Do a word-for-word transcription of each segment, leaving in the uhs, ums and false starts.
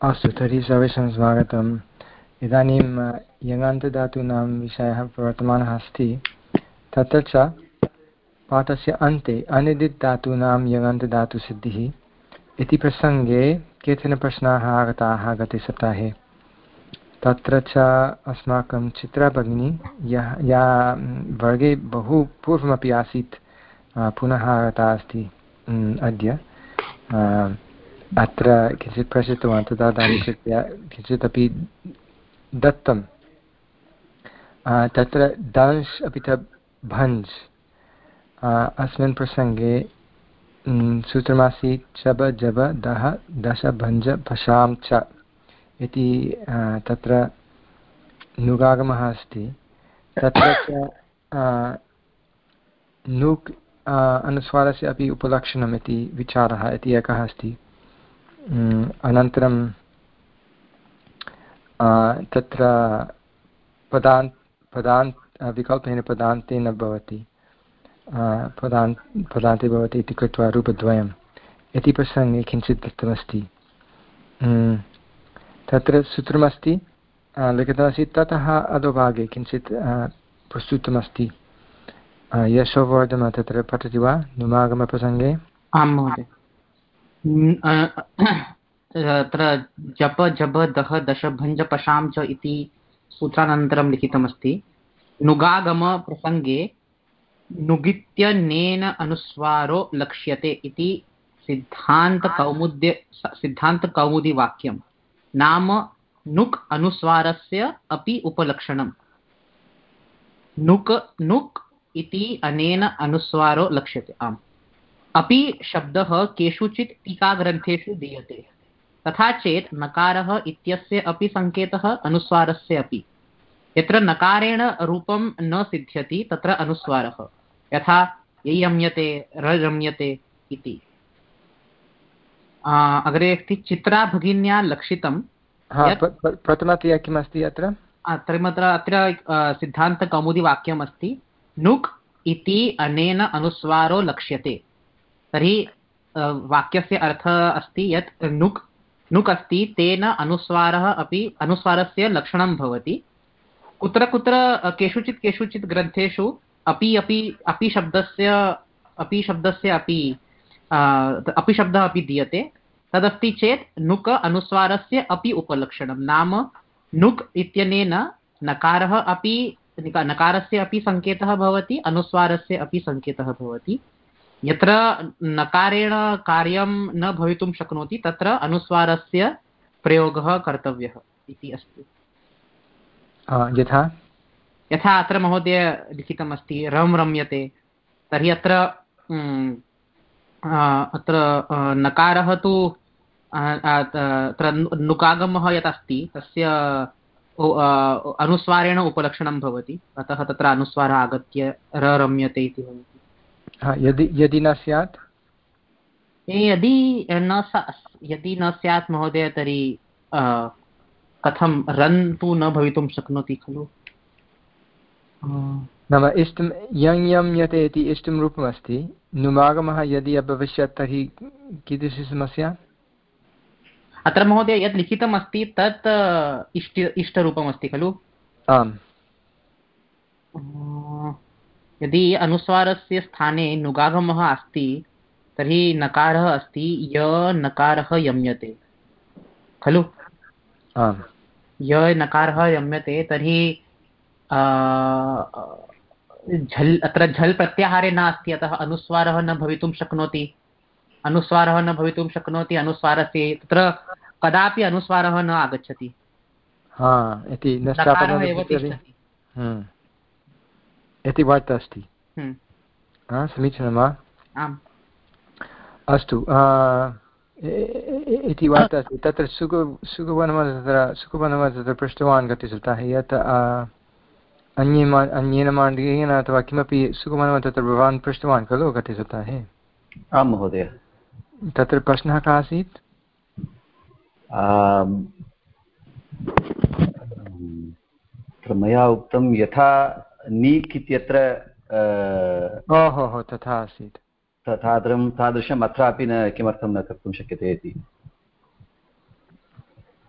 अस्तु, तर्हि सर्वेषां स्वागतम्। इदानीं यङन्तधातूनां विषयः प्रवर्तमानः अस्ति। तत्र च पाठस्य अन्ते अनिदित् धातूनां यङन्तधातुसिद्धिः इति प्रसङ्गे केचन प्रश्नाः आगताः गते सप्ताहे। तत्र च अस्माकं चित्रा भगिनी यः या वर्गे बहु पूर्वमपि आसीत् पुनः आगता अस्ति अद्य। अत्र किञ्चित् प्रश्नितवान् तदानीकृत्य किञ्चित् अपि दत्तं। तत्र दंश् अपि च भञ्ज् अस्मिन् प्रसङ्गे सूत्रमासीत् चब जब दह दश भञ्ज भषां च इति तत्र नुगागमः अस्ति। तत्र च नुक् अनुस्वारस्य अपि उपलक्षणम् इति विचारः इति एकः अस्ति। अनन्तरं तत्र पदान्त पदान्त विकल्पेन पदान्तेन भवति पदान्त पदान्ते भवति इति कृत्वा रूपद्वयम् इति प्रसङ्गे किञ्चित् दत्तमस्ति। तत्र सूत्रमस्ति लिखितमस्ति, ततः अधोभागे किञ्चित् प्रस्तुतमस्ति। यशोवर्धन तत्र पठति वा नुमागमप्रसङ्गे? आं महोदय। तत्र जप जब दह दश भञ्ज पशां च इति सूत्रानन्तरं लिखितमस्ति। नुगागमप्रसङ्गे नुगित्यनेन अनुस्वारो लक्ष्यते इति सिद्धान्तकौमुद्य सिद्धान्तकौमुदीवाक्यं। नाम नुक् अनुस्वारस्य अपि उपलक्षणम्। नुक् नुक् इति अनेन अनुस्वारो लक्ष्यते। आम्। अपि शब्दः केषुचित् टीकाग्रन्थेषु दीयते। तथा चेत् नकारः इत्यस्य अपि सङ्केतः अनुस्वारस्य अपि। यत्र नकारेण रूपं न सिद्ध्यति तत्र अनुस्वारः, यथा ययम्यते ररम्यते इति। अग्रे अस्ति चित्रा भगिन्या लक्षितं। प्रथमतया किमस्ति अत्र? अत्र अत्र सिद्धान्तकौमुदीवाक्यम् अस्ति, नुक् इति अनेन अनुस्वारो लक्ष्यते। तर्हि वाक्यस्य अर्थः अस्ति यत् नुक् नुक् अस्ति, तेन अनुस्वारः अपि अनुस्वारस्य लक्षणं भवति। कुत्र कुत्र केषुचित् केषुचित् ग्रन्थेषु अपि अपि अपि शब्दस्य अपि शब्दस्य अपि अपि शब्दः अपि दीयते। तदस्ति चेत् नुक् अनुस्वारस्य अपि उपलक्षणं। नाम नुक् इत्यनेन नकारः अपि नकारस्य अपि सङ्केतः भवति, अनुस्वारस्य अपि सङ्केतः भवति। यत्र नकारेण कार्यं न भवितुं शक्नोति तत्र अनुस्वारस्य प्रयोगः कर्तव्यः इति अस्ति। यथा यथा अत्र महोदय लिखितमस्ति रं रम्यते। तर्हि अत्र अत्र नकारः तु अत्र नुकागमः यत् अस्ति तस्य अनुस्वारेण उपलक्षणं भवति, अतः तत्र अनुस्वारः आगत्य र रम्यते इति भवति। यदि यदि न स्यात् यदि न यदि न स्यात् महोदय तर्हि कथं रन् तु न भवितुं शक्नोति खलु। नाम इष्टं यं यं यते इति इष्टं रूपमस्ति। नुमागमः यदि अभविष्यत् तर्हि कीदृशी समस्या? अत्र महोदय यत् लिखितमस्ति तत् इष्ट इष्टरूपमस्ति खलु। आम्। यदि अनुस्वारस्य स्थाने नुगागमः अस्ति तर्हि नकारः अस्ति य नकारः यम्यते खलु। आम्। य नकारः यम्यते तर्हि झल् अत्र झल् प्रत्याहारे नास्ति, अतः अनुस्वारः न भवितुं शक्नोति। अनुस्वारः न भवितुं शक्नोति अनुस्वारस्य तत्र कदापि अनुस्वारः न आगच्छति। हा इति नकारः एव तिष्ठति इति वार्ता अस्ति। समीचीनं वा? आम्। अस्तु, इति वार्ता अस्ति। तत्र सुख सुखवनः तत्र सुखवनः तत्र पृष्टवान् गते सप्ताहे यत् अन्ये मा अन्येन मार्गेण अथवा किमपि सुखवनः तत्र भवान् पृष्टवान् खलु गते सप्ताहे? आं महोदय। तत्र प्रश्नः कः आसीत्? मया उक्तं यथा नीक् इत्यत्र ओहो हो तथा आसीत्। तादृशं तादृशम् अत्रापि न किमर्थं न कर्तुं शक्यते इति।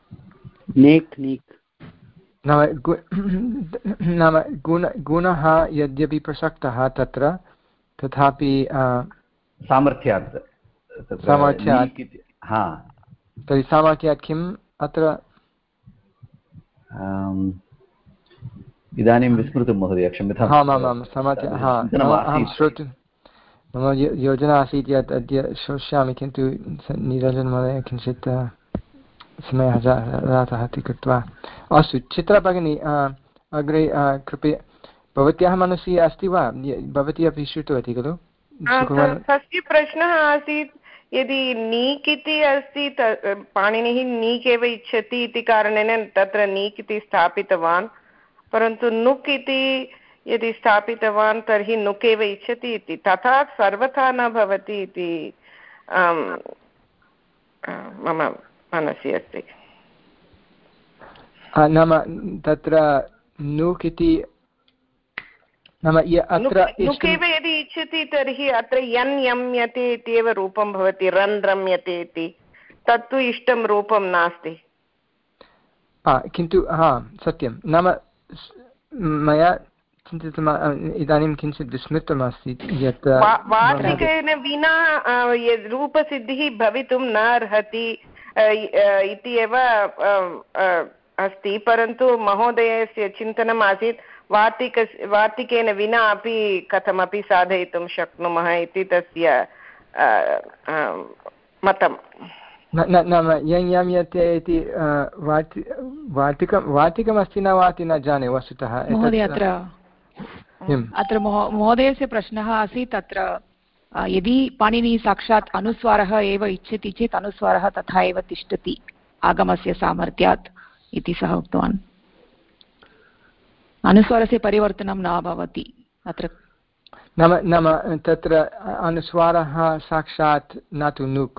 नेक् नीक् नाम नाम गुण गुणः यद्यपि प्रसक्तः तत्र तथापि सामर्थ्यात् सामर्थ्यात् हा तर्हि सामर्थ्यात् किम् अत्र इदानीं विस्मृतं महोदय क्षम्यताम् आमामां सामर्थ्य हा अहं श्रोतुं मम योजना आसीत् यत् अद्य श्रोष्यामि किन्तु निरञ्जनमहोदय किञ्चित् समयः जातः इति कृत्वा अस्तु चित्रा भगिनी अग्रे कृपया भवत्याः मनसि अस्ति वा भवती अपि श्रुतवती खलु तस्य प्रश्नः आसीत् यदि नीक् इति अस्ति पाणिनिः नीक् एव इच्छति इति कारणेन तत्र नीक् इति स्थापितवान् परन्तु नुक् इति यदि स्थापितवान् तर्हि नुक् एव इच्छति इति तथा सर्वथा न भवति इति मम मनसि अस्ति नाम तत्र नुक् इति नाम अत्र नुक् एव यदि इच्छति तर्हि अत्र यन् यम्यते इत्येव रूपं भवति रन् रम्यते इति तत्तु इष्टं रूपं नास्ति किन्तु हा सत्यं नाम मया चिन्तितम् इदानीं किञ्चित् विस्मृतमस्ति यत् वार्तिकेन विना रूपसिद्धिः भवितुं न अर्हति इति एव अस्ति परन्तु महोदयस्य चिन्तनम् आसीत् वार्तिक वार्तिकेन विना अपि कथमपि साधयितुं शक्नुमः इति तस्य मतं नाम यं यं यते इति वार्ति वार्तिकं वार्तिकमस्ति न वाति न जाने वस्तुतः महोदय अत्र अत्र महोदयस्य प्रश्नः आसीत् अत्र यदि पाणिनिः साक्षात् अनुस्वारः एव इच्छति चेत् अनुस्वारः तथा एव तिष्ठति आगमस्य सामर्थ्यात् इति सः उक्तवान् अनुस्वारस्य परिवर्तनं न भवति अत्र नाम नाम तत्र अनुस्वारः साक्षात् न तु नुक्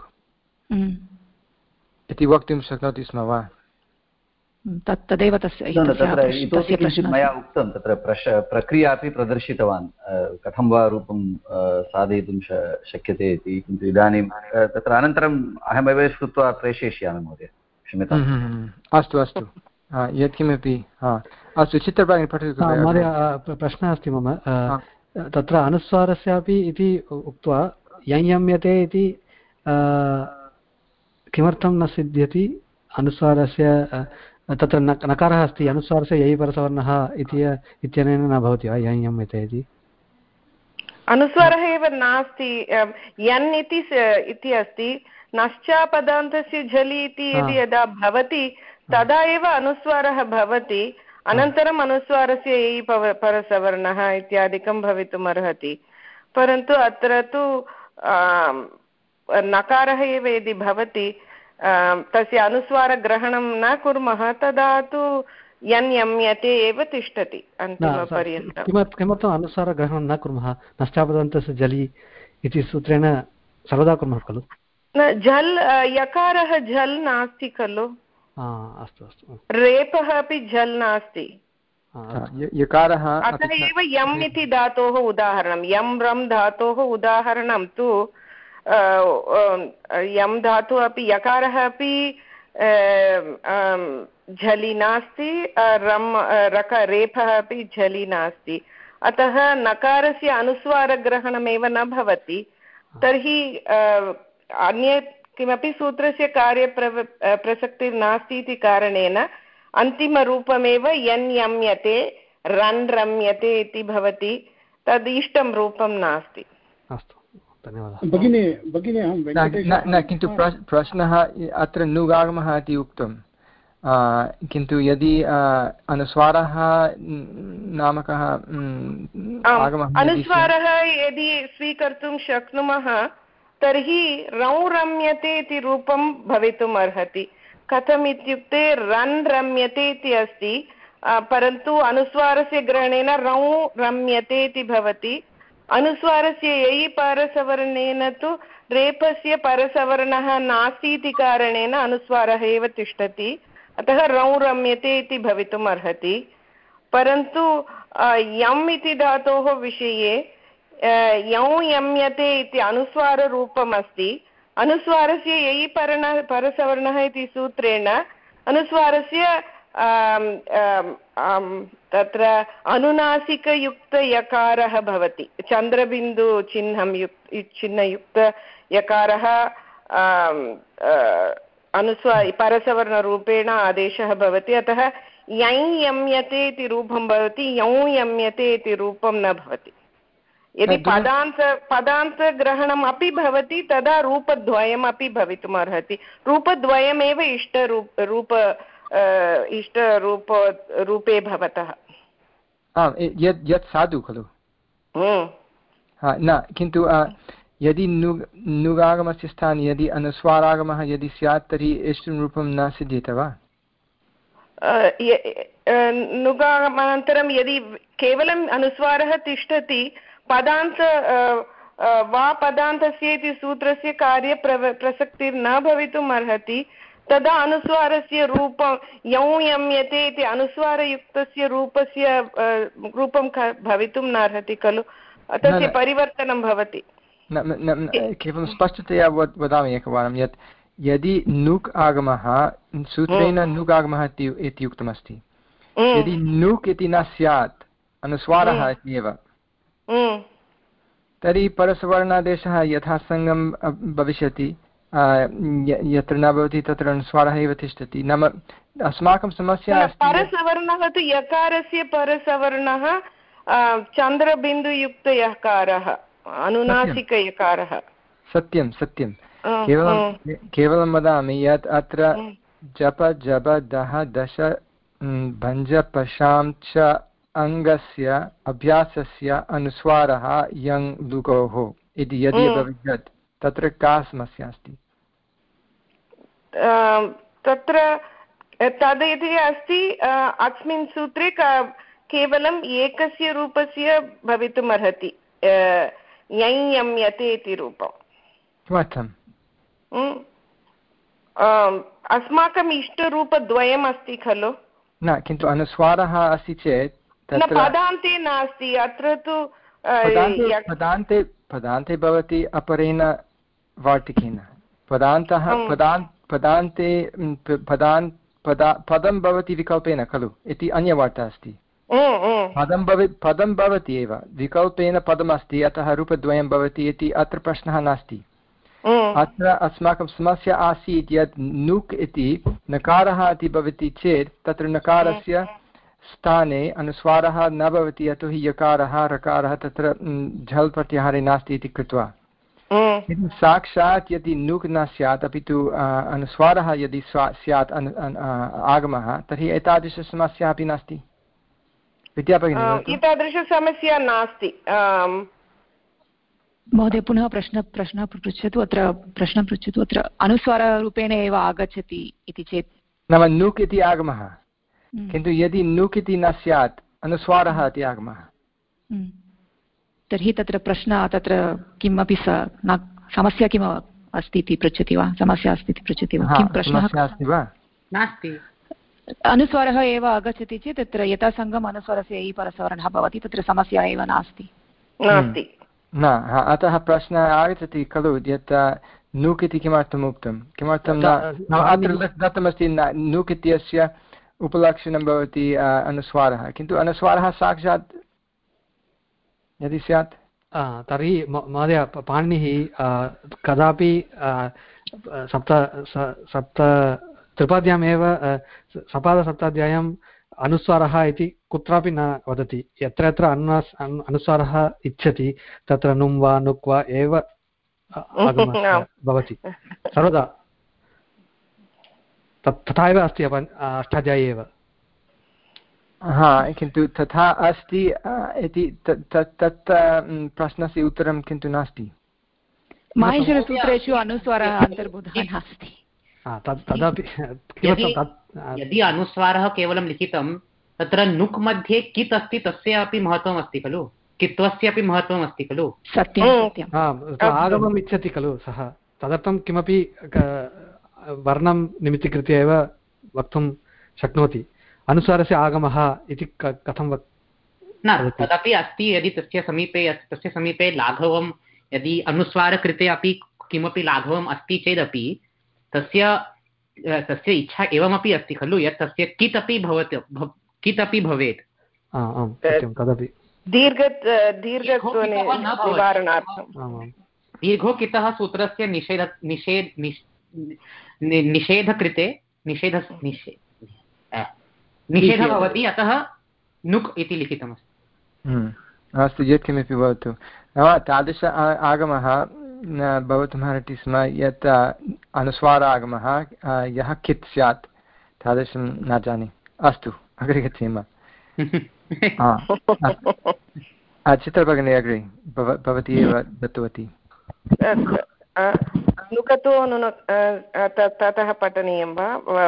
इति वक्तुं शक्नोति स्म वा तत् तदेव तस्य मया उक्तं तत्र प्रश प्रक्रिया अपि प्रदर्शितवान् कथं वा रूपं साधयितुं शक्यते इति किन्तु इदानीं तत्र अनन्तरम् अहमेव श्रुत्वा प्रेषयिष्यामि महोदय क्षम्यताम् अस्तु अस्तु यत्किमपि अस्तु चित्रभागिनी पठतु महोदय प्रश्नः अस्ति मम तत्र अनुस्वारस्यापि इति उक्त्वा यं यम्यते इति किमर्थं न सिद्ध्यति अनुस्वारस्य तत्र नकारः अस्ति अनुस्वारस्य ययि परसवर्णः इत्यनेन न भवति वा यं यम्यते इति अनुस्वारः एव नास्ति यन् इति अस्ति नश्चापदान्तस्य झलि इति यदि यदा भवति तदा एव अनुस्वारः भवति अनन्तरम् अनुस्वारस्य ययि परसवर्णः इत्यादिकं भवितुम् अर्हति परन्तु अत्र तु नकारः एव यदि भवति तस्य अनुस्वारग्रहणं न कुर्मः तदा तु यन् यम्यते एव तिष्ठति अन्तिमपर्यन्तं किमर्थम् अनुस्वारग्रहणं न कुर्मः नश्चापदान्तस्य जलि इति सूत्रेण सर्वदा कुर्मः खलु झल् यकारः झल् नास्ति खलु अस्तु अस्तु रेपः अपि झल् नास्ति यकारः अतः एव यम् इति धातोः उदाहरणं यं रं धातोः उदाहरणं तु यं धातु अपि यकारः अपि झलि नास्ति रम् रक रेफः अपि झलि नास्ति अतः नकारस्य अनुस्वारग्रहणमेव न भवति तर्हि अन्यत् किमपि सूत्रस्य कार्यप्र प्रसक्तिर्नास्ति इति कारणेन अन्तिमरूपमेव यन् यम्यते रन् रम्यते इति भवति तद् इष्टं रूपं नास्ति भगिनी भगिनी अहं न किन्तु प्रश्नः अत्र नुगागमः इति उक्तं किन्तु यदि अनुस्वारः नामकः आगमः अनुस्वारः यदि स्वीकर्तुं शक्नुमः तर्हि रौ रम्यते इति रूपं भवितुम् अर्हति कथम् इत्युक्ते रन् रम्यते इति अस्ति परन्तु अनुस्वारस्य ग्रहणेन रौ रम्यते इति भवति अनुस्वारस्य ययि परसवर्णेन तु रेपस्य परसवर्णः नास्ति इति कारणेन अनुस्वारः एव तिष्ठति अतः रौ रम्यते इति भवितुम् अर्हति परन्तु यम् इति धातोः विषये यौ यम्यते इति अनुस्वाररूपम् अस्ति अनुस्वारस्य ययि पर्ण परसवर्णः इति सूत्रेण अनुस्वारस्य तत्र अनुनासिकयुक्तयकारः भवति चन्द्रबिन्दुचिह्नं युक् चिह्नयुक्तयकारः अनुस्वार परसवर्णरूपेण आदेशः भवति अतः यञ् यम्यते इति रूपं भवति यौ यम्यते इति रूपं न भवति यदि पदान्त पदान्तग्रहणम् अपि भवति तदा रूपद्वयमपि भवितुम् अर्हति रूपद्वयमेव इष्टरूप रूप इष्टरूप रूपे भवतः यत् यत् साधु खलु न किन्तु यदि नु नुगागमस्य स्थाने यदि अनुस्वारागमः यदि स्यात् तर्हि इष्टं रूपं न सिद्ध्येत वा नुगागमानन्तरं यदि केवलम् अनुस्वारः तिष्ठति पदान्त वा पदान्तस्य इति सूत्रस्य कार्य प्रसक्तिर्न भवितुम् अर्हति तदा अनुस्वारस्य रूपं यौ यम्यते इति अनुस्वारयुक्तस्य रूपस्य रूपं भवितुं नार्हति खलु तस्य परिवर्तनं भवति केवलं स्पष्टतया वदामि एकवारं यत् यदि नुक् आगमः सूत्रेण नुक् आगमः इति उक्तमस्ति यदि नुक् इति न स्यात् अनुस्वारः इत्येव तर्हि परसवर्णादेशः यथासङ्गं भविष्यति यत्र न भवति तत्र अनुस्वारः एव तिष्ठति नाम अस्माकं समस्या परसवर्णः तु यकारस्य परसवर्णः चन्द्रबिन्दुयुक्तयकारः अनुनासिकयकारः सत्यं सत्यं केवलं केवलं वदामि यत् अत्र जप जब दह दश भञ्ज पशां च अङ्गस्य अभ्यासस्य अनुस्वारः यङ् लुकोः इति यदि भविष्यत् तत्र का समस्या अस्ति तत्र तद् अस्ति अस्मिन् सूत्रे केवलम् एकस्य रूपस्य भवितुम् अर्हति यञ् यम्यते इति रूपं किमर्थम् अस्माकम् इष्टरूपद्वयम् अस्ति खलु न किन्तु अनुस्वारः अस्ति चेत् पदान्ते नास्ति अत्र तु पदान्ते पदान्ते भवति अपरेण वार्तिकेन पदान्तः पदान् पदान्ते पदान् पदा पदं भवति विकल्पेन खलु इति अन्यवार्ता अस्ति पदं भवति पदं भवति एव विकल्पेन पदमस्ति अतः रूपद्वयं भवति इति अत्र प्रश्नः नास्ति अत्र अस्माकं समस्या आसीत् यत् नुक् इति नकारः इति भवति चेत् तत्र नकारस्य स्थाने अनुस्वारः न भवति यतोहि यकारः रकारः तत्र झल् प्रत्याहारे नास्ति इति कृत्वा यदि साक्षात् यदि नुक् न स्यात् अपि तु अनुस्वारः यदि स्यात् आगमः तर्हि एतादृशसमस्या अपि नास्ति विद्याभगिनी एतादृशसमस्या नास्ति महोदय पुनः प्रश्न प्रश्नः पृच्छतु अत्र प्रश्नं पृच्छतु अत्र अनुस्वाररूपेण एव आगच्छति इति चेत् नाम नुक् इति आगमः किन्तु यदि नुक् इति न स्यात् अनुस्वारः इति आगमः तर्हि तत्र प्रश्नः तत्र किमपि स न समस्या किम् अस्ति इति पृच्छति वा समस्या अस्ति इति पृच्छति वा किं प्रश्नः अस्ति वा नास्ति अनुस्वारः एव आगच्छति चेत् तत्र यथासङ्गम् अनुस्वारस्य इ परसवर्णः भवति तत्र समस्या एव नास्ति नास्ति न अतः प्रश्नः आगच्छति खलु यत् नुक् इति किमर्थम् उक्तं किमर्थं न अत्र दत्तमस्ति नुक् इत्यस्य उपलक्षणं भवति अनुस्वारः किन्तु अनुस्वारः साक्षात् यदि स्यात् तर्हि महोदय पाणिनिः कदापि सप्त सप्त त्रिपाद्यामेव सपादसप्ताध्याय्याम् अनुस्वारः इति कुत्रापि न वदति यत्र यत्र अनुनास् अनुस्वारः इच्छति तत्र नुं वा नुक् वा एव भवति सर्वदा तत् तथा एव अस्ति अष्टाध्यायी एव हा किन्तु तथा अस्ति इति तत् प्रश्नस्य उत्तरं किन्तु नास्ति माहेश्वरसूत्रेषु अनुस्वारः अन्तर्भूतः नास्ति तदपि यदि अनुस्वारः केवलं लिखितं तत्र नुक् मध्ये कित् अस्ति तस्य अपि महत्त्वम् अस्ति खलु कित्वस्य अपि महत्त्वम् अस्ति खलु सत्यं आगमम् इच्छति खलु सः तदर्थं किमपि वर्णं निमित्तीकृत्य एव वक्तुं शक्नोति अनुस्वारस्य आगमः इति कथं वक् न तदपि अस्ति यदि तस्य समीपे तस्य समीपे लाघवं यदि अनुस्वारकृते अपि किमपि लाघवम् अस्ति चेदपि तस्य तस्य इच्छा एवमपि अस्ति खलु यत् तस्य कित् अपि भवति कित् अपि भवेत् तदपि दीर्घ दीर्घत्वनिवारणार्थं दीर्घोकितः सूत्रस्य निषेध निषेध निषेधकृते निषेध निषेधः भवति, अतः नुक् इति लिखितमस्ति। अस्तु, यत्किमपि भवतु, नाम तादृश आगमः न भवितुमर्हति स्म यत् अनुस्वार आगमः यः कित् स्यात् तादृशं न जाने। अस्तु, अग्रे गच्छेम। चित्रभगिनी अग्रे भवती एव दत्तवती। नुकतो ततः पठनीयं वा?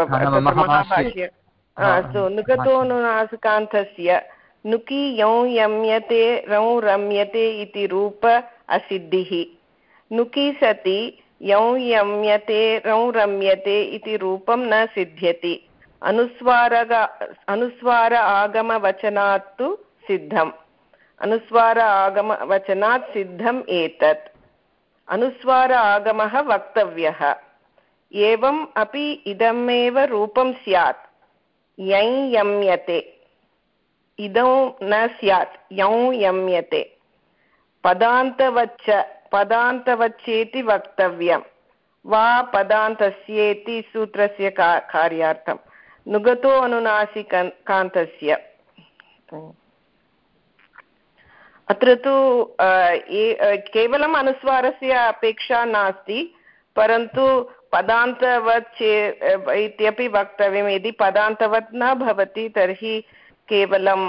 अस्तु, नुकतोऽनुनासिकान्तस्य नुकि यौ यम्यते रौ रम्यते इति रूप असिद्धिः। नुकि सति यौ यम्यते रौ रम्यते इति रूपं न सिद्ध्यति। अनुस्वार अनुस्वार आगमवचनात् तु सिद्धम्। अनुस्वार आगमवचनात् सिद्धम् एतत्। अनुस्वार आगमः वक्तव्यः। एवम् अपि इदमेव रूपं स्यात्। यै यम्यते इदौ न स्यात्, यौ यम्यते। पदान्तवच्च पदान्तवच्चेति वक्तव्यं वा पदान्तस्येति सूत्रस्य कार्यार्थं। नुगतो अनुनासिकान्तस्य अत्र तु केवलम् अनुस्वारस्य अपेक्षा नास्ति, परन्तु पदान्तवत् इत्यपि वक्तव्यं। यदि पदान्तवत् न भवति तर्हि केवलं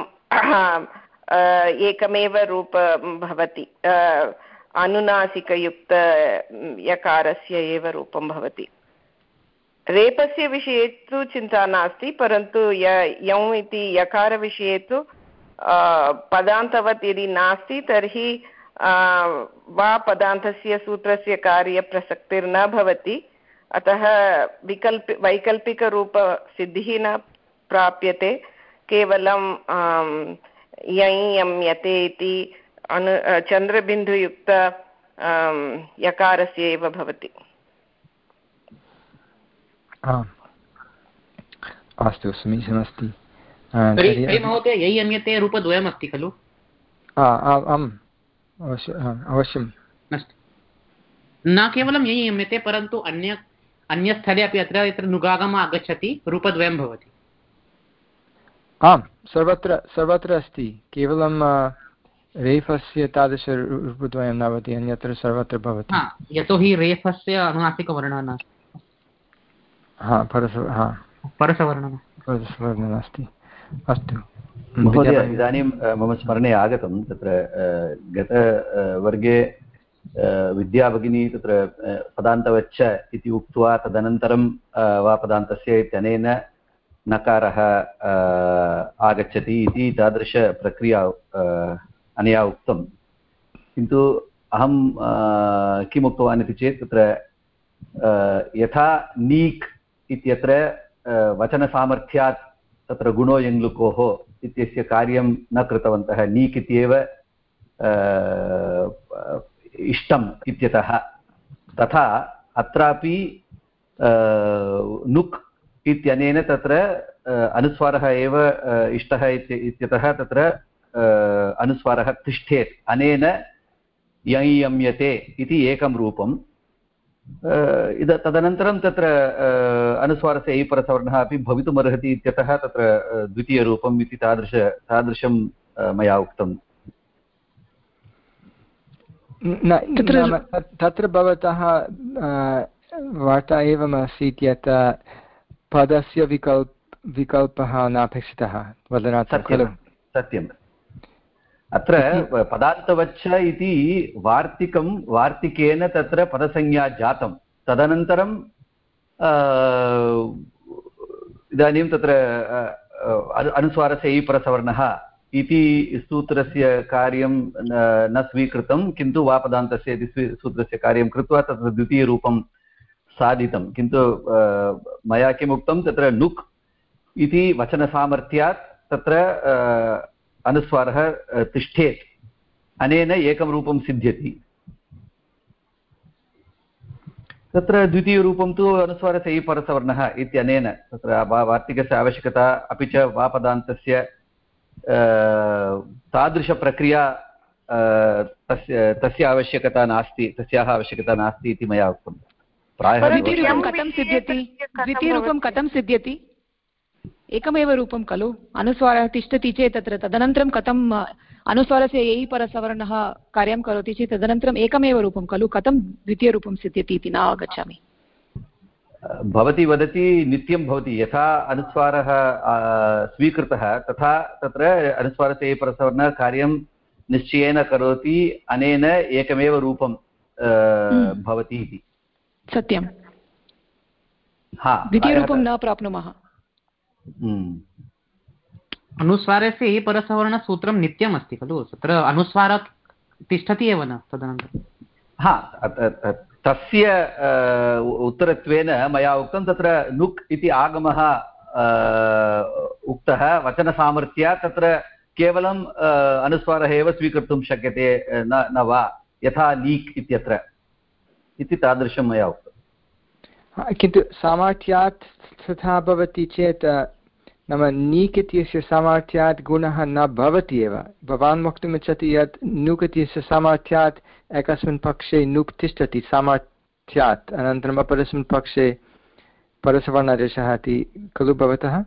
एकमेव रूप भवति, अनुनासिकयुक्त यकारस्य एव रूपं भवति। रेपस्य विषये तु चिन्ता नास्ति, परन्तु यौ इति यकारविषये तु पदान्तवत् यदि नास्ति तर्हि वा पदान्तस्य सूत्रस्य कार्यप्रसक्तिर्न भवति। अतः विकल्प वैकल्पिकरूपसिद्धिः न प्राप्यते, केवलं यै यम्यते इति अनु चन्द्रबिन्दुयुक्त यकारस्य एव भवति। अस्तु, समीचीनमस्ति। महोदय, यै यम्यते रूपद्वयमस्ति खलु? आम्, अवश्यम्। अस्तु, न केवलं यै यम्यते, परन्तु अन्य अन्यस्थले अपि अत्र यत्र नुगागम आगच्छति रूपद्वयं भवति। आम्, सर्वत्र सर्वत्र अस्ति, केवलं रेफस्य तादृशरूपद्वयं न भवति, अन्यत्र सर्वत्र भवति। यतोहि रेफस्य अनुनासिकवर्णः नास्ति, परसवर्णः परसवर्णः नास्ति। अस्तु महोदय, इदानीं मम स्मरणे आगतं, तत्र गतवर्गे विद्याभगिनी तत्र पदान्तवच्च इति उक्त्वा तदनन्तरं वा पदान्तस्य इत्यनेन नकारः आगच्छति इति तादृशप्रक्रिया अनया उक्तं। किन्तु अहं किम् उक्तवान् इति चेत् तत्र यथा नीक् इत्यत्र वचनसामर्थ्यात् तत्र गुणो यङ्लुकोः इत्यस्य कार्यं न कृतवन्तः, नीक् इत्येव इष्टम् इत्यतः, तथा अत्रापि नुक् इत्यनेन तत्र अनुस्वारः एव इष्टः इत्यतः तत्र अनुस्वारः तिष्ठेत्। अनेन यै यम्यते इति एकं रूपम्। इद तदनन्तरं तत्र अनुस्वारस्य ऐ परसवर्णः अपि भवितुमर्हति इत्यतः तत्र द्वितीयरूपम् इति तादृश तादृशं मया उक्तम्। तत्र भवतः वार्ता एवमासीत् यत् पदस्य विकल्प विकल्पः नापेक्षितः वदनात् खलु? सत्यम्। अत्र पदान्तवच्च इति वार्तिकं वार्तिकेन तत्र पदसंज्ञा जातं। तदनन्तरं इदानीं तत्र अनुस्वारस्य ऐ परसवर्णः इति सूत्रस्य कार्यं न स्वीकृतं, किन्तु वा पदान्तस्य इति सूत्रस्य कार्यं कृत्वा तत्र द्वितीयरूपं साधितं। किन्तु मया किमुक्तं, तत्र नुक् इति वचनसामर्थ्यात् तत्र अनुस्वारः तिष्ठेत्, अनेन एकं रूपं सिद्ध्यति। तत्र द्वितीयरूपं तु अनुस्वारस्य इ परसवर्णः इत्यनेन तत्र वार्तिकस्य आवश्यकता अपि च वापदान्तस्य तादृशप्रक्रिया तस्य तस्य आवश्यकता नास्ति तस्याः आवश्यकता नास्ति इति मया उक्तं प्रायः द्वितीयरूपं कथं सिद्ध्यति द्वितीयरूपं कथं सिद्ध्यति एकमेव रूपं खलु अनुस्वारः तिष्ठति चेत् तत्र तदनन्तरं कथम् अनुस्वारस्य यैः परसवर्णः कार्यं करोति चेत् तदनन्तरम् एकमेव रूपं खलु कथं द्वितीयरूपं सिद्ध्यति इति न अवगच्छामि भवती वदति नित्यं भवति यथा अनुस्वारः स्वीकृतः तथा तत्र अनुस्वारस्य यैः परसवर्णः कार्यं निश्चयेन करोति अनेन एकमेव रूपं भवति इति सत्यं द्वितीयरूपं न प्राप्नुमः अनुस्वारस्य इ परसवर्णसूत्रं नित्यम् अस्ति खलु तत्र अनुस्वारः तिष्ठति एव न तदनन्तरं हा तस्य उत्तरत्वेन मया उक्तं तत्र नुक् इति आगमः उक्तः वचनसामर्थ्यात् तत्र केवलम् अनुस्वारः एव स्वीकर्तुं शक्यते न न वा यथा लीक् इत्यत्र इति तादृशं मया उक्तं किन्तु सामर्थ्यात् तथा भवति चेत् नाम नीक् इत्यस्य सामर्थ्यात् गुणः न भवति एव भवान् वक्तुमिच्छति यत् नुक् इत्यस्य सामर्थ्यात् एकस्मिन् पक्षे नुक् तिष्ठति सामर्थ्यात् अनन्तरम् अपरस्मिन् पक्षे परसवर्णादेशः इति खलु भवतः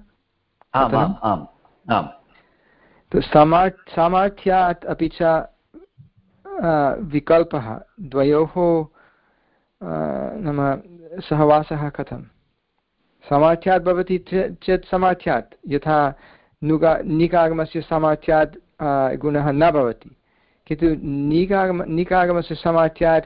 सामर्थ्यात् अपि च विकल्पः द्वयोः नाम सहवासः कथं सामर्थ्यात् भवति चेत् सामर्थ्यात् यथा नुगा नीकागमस्य सामर्थ्यात् गुणः न भवति किन्तु नीकागम नीकागमस्य सामर्थ्यात्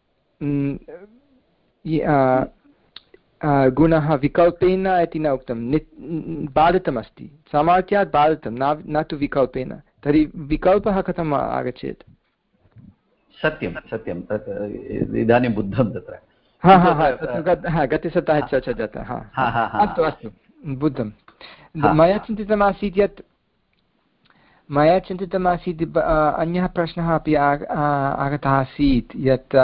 गुणः विकल्पेन इति न उक्तं बाधितमस्ति सामर्थ्यात् बाधितं न न तु विकल्पेन तर्हि विकल्पः कथम् आगच्छेत् सत्यं सत्यं तत् इदानीं बुद्धं तत्र हा हा हा गतसप्ताहे चर्चा जाता हा अस्तु अस्तु बुद्धं मया चिन्तितमासीत् यत् मया चिन्तितमासीत् अन्यः प्रश्नः अपि आगतः आसीत् यत्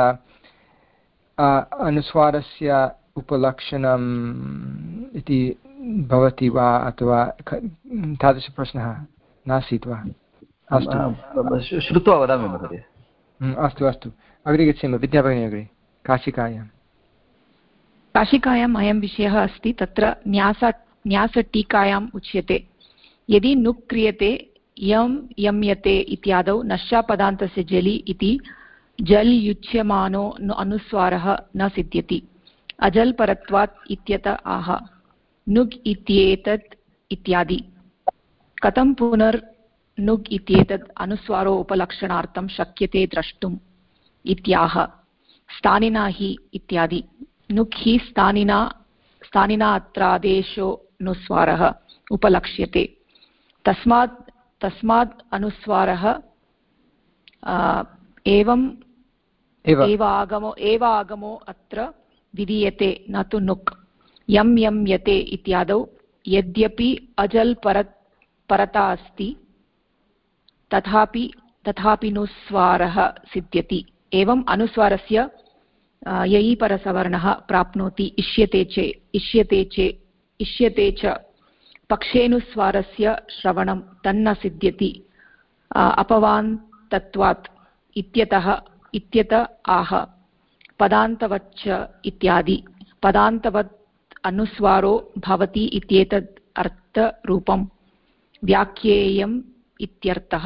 अनुस्वारस्य उपलक्षणम् इति भवति वा अथवा तादृशप्रश्नः नासीत् वा अस्तु श्रुत्वा वदामि महोदय अस्तु अस्तु अग्रे गच्छेम विद्याभगिनी अग्रे काशिकायां काशिकायाम् अयं विषयः अस्ति तत्र न्यास न्यासटीकायाम् उच्यते यदि नुक् क्रियते यं यम्यते इत्यादौ नश्यापदान्तस्य जलि इति जल् युच्यमानो अनुस्वारः न सिद्ध्यति अजल्परत्वात् इत्यत आह नुक् इत्येतत् इत्यादि कथं पुनर् नुक् इत्येतत् अनुस्वारो उपलक्षणार्थं शक्यते द्रष्टुम् इत्याह स्थानिना हि इत्यादि नुक् हि स्थानिना स्थानिना अत्रादेशो अनुस्वारः उपलक्ष्यते तस्मात् तस्मात् अनुस्वारः एवं एव आगमो एव आगमो अत्र विधीयते न तु नुक् यं यं यते इत्यादौ यद्यपि अजल् परत् परता अस्ति तथापि तथापि नुस्वारः सिद्ध्यति एवम् अनुस्वारस्य ययि परसवर्णः प्राप्नोति इष्यते चे इष्यते चे इष्यते च पक्षेनुस्वारस्य श्रवणं तन्न सिद्ध्यति अपवान्तत्वात् इत्यतः इत्यत आह पदान्तवच्च इत्यादि पदान्तवत् अनुस्वारो भवति इत्येतद् अर्थरूपं व्याख्येयम् इत्यर्थः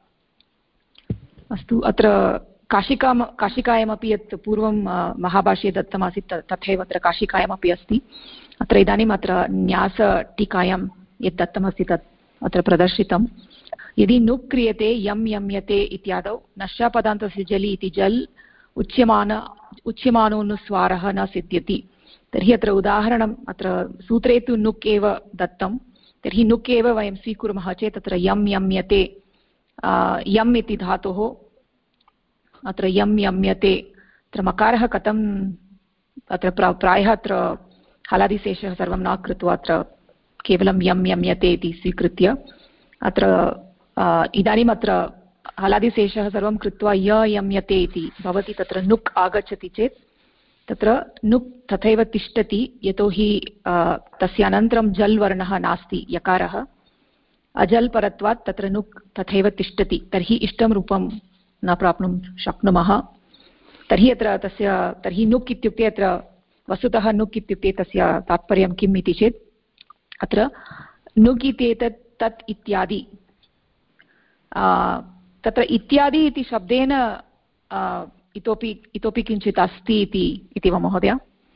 अस्तु अत्र काशिका काशिकायामपि यत् पूर्वं महाभाष्ये दत्तमासीत् तथैव अत्र काशिकायामपि अस्ति अत्र इदानीम् अत्र न्यासटीकायां यत् दत्तमस्ति तत् अत्र प्रदर्शितं यदि नुक् क्रियते यं यम्यते इत्यादौ नश्यापदान्तस्य जलि इति जल् उच्यमान उच्यमानोऽनुस्वारः न सिद्ध्यति तर्हि अत्र उदाहरणम् अत्र सूत्रे तु नुक् एव दत्तं तर्हि नुक् एव वयं स्वीकुर्मः चेत् अत्र यं यम्यते यम् इति धातोः अत्र यं यम्यते अत्र मकारः कथम् अत्र प्रायः अत्र हलादिशेषः सर्वं न कृत्वा अत्र केवलं यं यम्यते इति स्वीकृत्य अत्र इदानीम् अत्र हलादिशेषः सर्वं कृत्वा य यम्यते इति भवति तत्र नुक् आगच्छति चेत् तत्र नुक् तथैव तिष्ठति यतोहि तस्य अनन्तरं जल् वर्णः नास्ति यकारः अजल् परत्वात् तत्र नुक् तथैव तिष्ठति तर्हि इष्टं रूपं न प्राप्नुं शक्नुमः। तर्हि अत्र तस्य तर्हि नुक् इत्युक्ते अत्र वस्तुतः नुक् इत्युक्ते तस्य तात्पर्यं किम् इति चेत् अत्र नुक् इत्येतत् तत् इत्यादि तत्र इत्यादि इति शब्देन इतोपि इतोपि किञ्चित् अस्ति इति वा महोदय?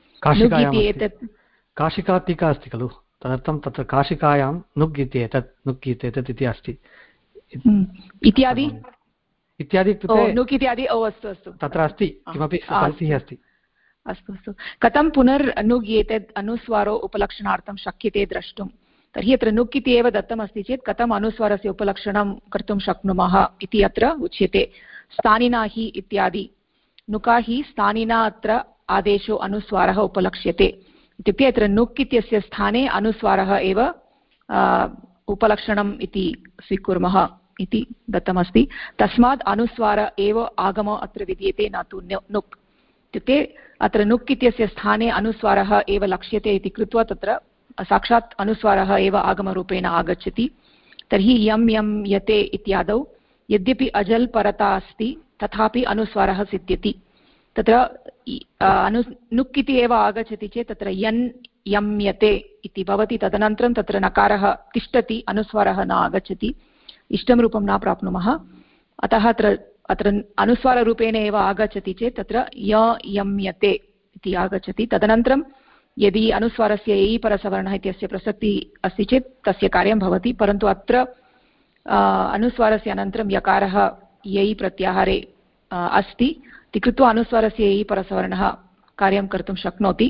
काशिका टीका अस्ति खलु तदर्थं तत्र काशिकायां नुग् इत्येतत् नुग् इत्येतत् इति अस्ति इत्यादि इत्यादि इत्युक्ते नुक् इत्यादि ओ अस्तु अस्तु तत्र अस्ति किमपि पङ्क्तिः अस्ति। अस्तु अस्तु कथं पुनर् नुग् एतद् अनुस्वारो उपलक्षणार्थं शक्यते द्रष्टुं? तर्हि अत्र नुक् इति एव दत्तमस्ति चेत् कथम् अनुस्वारस्य उपलक्षणं कर्तुं शक्नुमः इति अत्र उच्यते। स्थानिना हि इत्यादि नुका हि स्थानिना अत्र आदेशो अनुस्वारः उपलक्ष्यते इत्युक्ते अत्र नुक् इत्यस्य स्थाने अनुस्वारः एव उपलक्षणम् इति स्वीकुर्मः इति दत्तमस्ति। तस्मात् अनुस्वार एव आगम अत्र विद्यते न तु नुक् इत्युक्ते अत्र नुक् इत्यस्य स्थाने अनुस्वारः एव लक्ष्यते इति कृत्वा तत्र साक्षात् अनुस्वारः एव आगमरूपेण आगच्छति। तर्हि यं यं यते इत्यादौ यद्यपि अजल् परता अस्ति तथापि अनुस्वारः सिद्ध्यति। तत्र अनु नुक् इति एव आगच्छति चेत् तत्र यन् यं यते इति भवति तदनन्तरं तत्र नकारः तिष्ठति अनुस्वारः न आगच्छति इष्टं रूपं न प्राप्नुमः। अतः अत्र अत्र अनुस्वाररूपेण एव आगच्छति चेत् तत्र य यं यते इति आगच्छति। तदनन्तरं यदि अनुस्वारस्य एयि परसवर्णः इत्यस्य प्रसक्तिः अस्ति चेत् तस्य कार्यं भवति, परन्तु अत्र अनुस्वारस्य अनन्तरं यकारः यै प्रत्याहारे अस्ति इति कृत्वा अनुस्वारस्य एयि परसवर्णः कार्यं कर्तुं शक्नोति।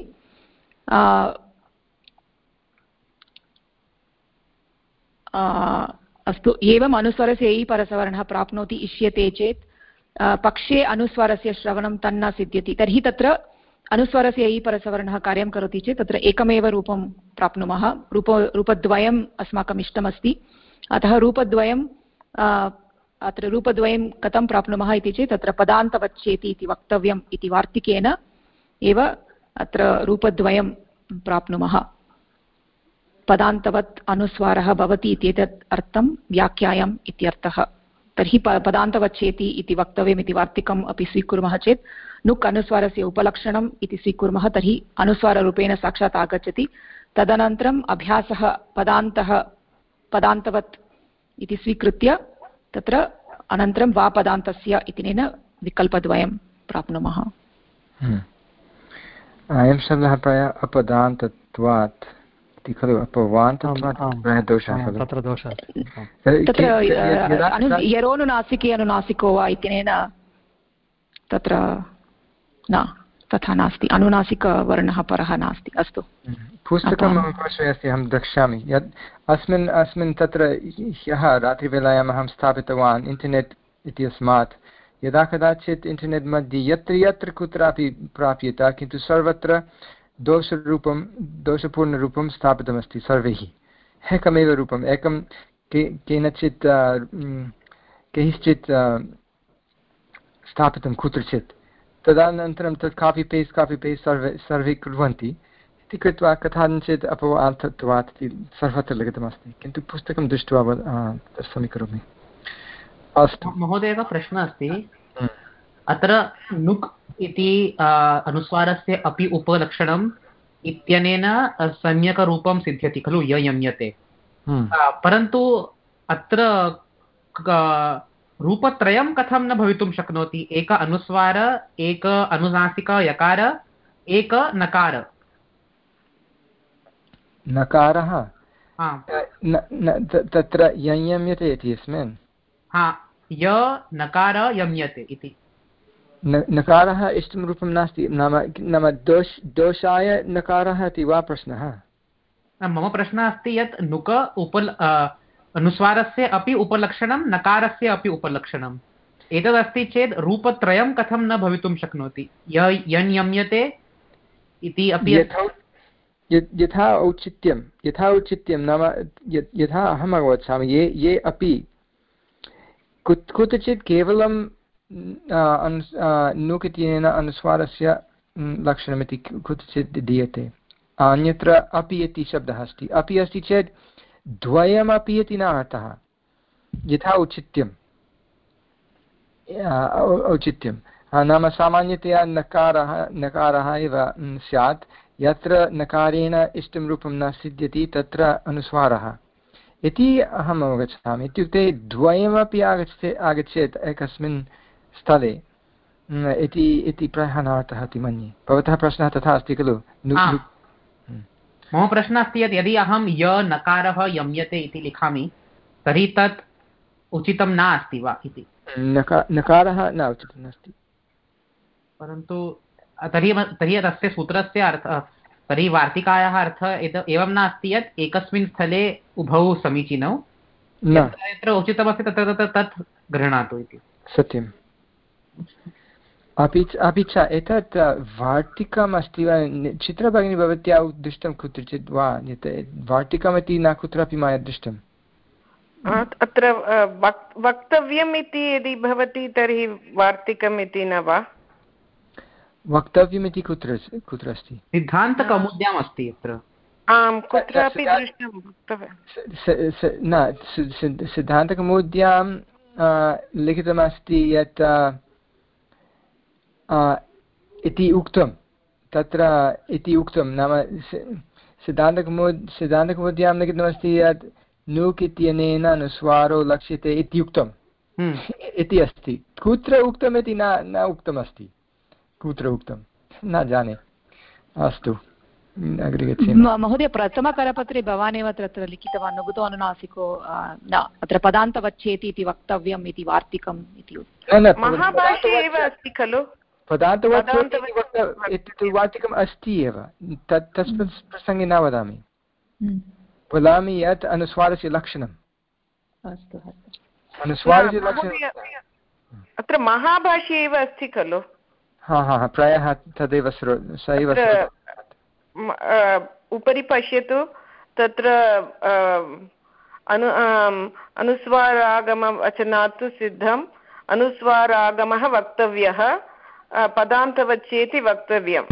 अस्तु एवम् अनुस्वारस्य एयि परसवर्णः प्राप्नोति इष्यते चेत् पक्षे अनुस्वारस्य श्रवणं तन्न सिद्ध्यति। तर्हि तत्र अनुस्वारस्य एयि परसवर्णः कार्यं करोति चेत् तत्र एकमेव रूपं प्राप्नुमः। रूप रूपद्वयम् अस्माकम् इष्टमस्ति, अतः रूपद्वयं अत्र रूपद्वयं कथं प्राप्नुमः इति चेत् तत्र पदान्तवच्छेति इति वक्तव्यम् इति वार्तिकेन एव अत्र रूपद्वयं प्राप्नुमः। पदान्तवत् अनुस्वारः भवति इत्येतत् अर्थं व्याख्यायम् इत्यर्थः। तर्हि प पदान्तवच्छेति इति वक्तव्यम् इति वार्तिकम् अपि स्वीकुर्मः चेत् नुक् अनुस्वारस्य उपलक्षणम् इति स्वीकुर्मः तर्हि अनुस्वाररूपेण साक्षात् आगच्छति। तदनन्तरम् अभ्यासः पदान्तः पदान्तवत् इति स्वीकृत्य तत्र अनन्तरं वा पदान्तस्य इत्यनेन विकल्पद्वयं प्राप्नुमः। अयं शब्दः प्रायः अपदान्तत्वात् इति खलु अपवान्तत्वात् प्रायः दोषः खलु तत्र दोषः तत्र यरोनुनासिके अनुनासिको वा इत्यनेन तत्र न तथा नास्ति, अनुनासिकवर्णः परः नास्ति। अस्तु पुस्तकं मम पार्श्वे अस्ति, अहं द्रक्ष्यामि यत् अस्मिन् अस्मिन् तत्र ह्यः रात्रिवेलायाम् अहं स्थापितवान् इण्टर्नेट् इत्यस्मात् यदा कदाचित् इण्टर्नेट् मध्ये यत्र यत्र कुत्रापि प्राप्येत किन्तु सर्वत्र दोषरूपं दोषपूर्णरूपं स्थापितमस्ति सर्वैः। एकमेव रूपम् एकं के केनचित् कैश्चित् स्थापितं कुत्रचित् तदनन्तरं तत् कापि पेस्ट् कापि पेस्ट् सर्वे सर्वे कुर्वन्ति इति कृत्वा कथञ्चित् अपवान्तत्वात् इति सर्वत्र लिखितमस्ति, किन्तु पुस्तकं दृष्ट्वा तत् समीकरोमि। अस्तु महोदय, एकः प्रश्नः अस्ति। अत्र नुक् इति अनुस्वारस्य अपि उपलक्षणम् इत्यनेन सम्यक् रूपं सिद्ध्यति खलु य यम्यते, परन्तु अत्र रूपत्रयं कथं न भवितुं शक्नोति? एक अनुस्वार, एक अनुनासिक यकार, एक नकार। नकारः तत्र यम्यते इति अस्मिन् हा य नकार यम्यते इति नकारः इष्टं रूपं नास्ति, नाम नाम दोष दोषाय नकारः इति वा प्रश्नः? मम प्रश्नः अस्ति यत् नुक उपल अनुस्वारस्य अपि उपलक्षणं नकारस्य अपि उपलक्षणम् एतदस्ति चेत् रूपत्रयं कथं न भवितुं शक्नोति? य यन् यम्यते इति अपि यथा औचित्यं यथा औचित्यं नाम यथा अहम् अवगच्छामि ये ये अपि कुत् कुत्रचित् केवलं नुक् इत्यनेन अनुस्वारस्य लक्षणमिति कुत्रचित् दीयते। अन्यत्र अपि इति शब्दः अस्ति। अपि अस्ति चेत् द्वयमपि इति न अर्थः। यथा औचित्यं औचित्यं नाम सामान्यतया नकारः नकारः एव स्यात्। यत्र नकारेण इष्टं रूपं न सिद्ध्यति तत्र अनुस्वारः इति अहम् अवगच्छामि। इत्युक्ते द्वयमपि आगच्छति आगच्छेत् एकस्मिन् स्थले इति इति प्रायः नार्थः इति मन्ये। भवतः प्रश्नः तथा अस्ति खलु? मम प्रश्नः अस्ति यत् यदि अहं य नकारः यम्यते इति लिखामि तर्हि तत् उचितं नास्ति वा इति। नकारः न उचितं नास्ति, परन्तु तर्हि तर्हि तस्य सूत्रस्य अर्थः तर्हि वार्तिकायाः अर्थः एवं नास्ति यत् एकस्मिन् स्थले उभौ समीचीनौ, यत्र उचितमस्ति तत्र तत्र तत् गृह्णातु इति। सत्यम्। अपि च अपि च एतत् वार्तिकम् अस्ति वा? चित्रभगिनी भवत्या उद्दिष्टं कुत्रचित् वा? यत् वार्तिकमिति न कुत्रापि मया दृष्टम्। अत्र वक्तव्यम् इति यदि भवति तर्हि वार्तिकम् इति न वा? वक्तव्यम् इति कुत्र कुत्र अस्ति? सिद्धान्तकौमुद्याम् अस्ति अत्र। आम्, कुत्रापि दृष्टं न। सिद्धान्तकौमुद्यां लिखितमस्ति यत् इति उक्तं तत्र इति उक्तं नाम सिद्धान्तकौमुद् सिद्धान्तकौमुद्यां लिखितमस्ति यत् नुक् इत्यनेन अनुस्वारो लक्ष्यते इत्युक्तम् इति अस्ति। कुत्र उक्तम् इति न न उक्तमस्ति। कुत्र उक्तं न जाने। अस्तु, अग्रे गच्छामः। महोदय, प्रथमकरपत्रे भवान् एव तत्र लिखितवान् लघुतो अनुनासिको न, अत्र पदान्तवच्छेति इति वक्तव्यम् इति वार्तिकम् इति महाभाष्ये एव अस्ति खलु? पदान्तवच्छेति वार्तिकम् अस्ति एव, तत् तस्मिन् प्रसङ्गे न वदामि। वदामि यत् अनुस्वारस्य लक्षणम्। अनुस्वारस्य लक्षणम् अत्र महाभाष्ये एव अस्ति खलु? हा हा प्रायः तदेव स एव। उपरि पश्यतु, तत्र अनु अनुस्वारागमवचनात् सिद्धम् अनुस्वारागमः वक्तव्यः पदान्तवच्चेति वक्तव्यम्।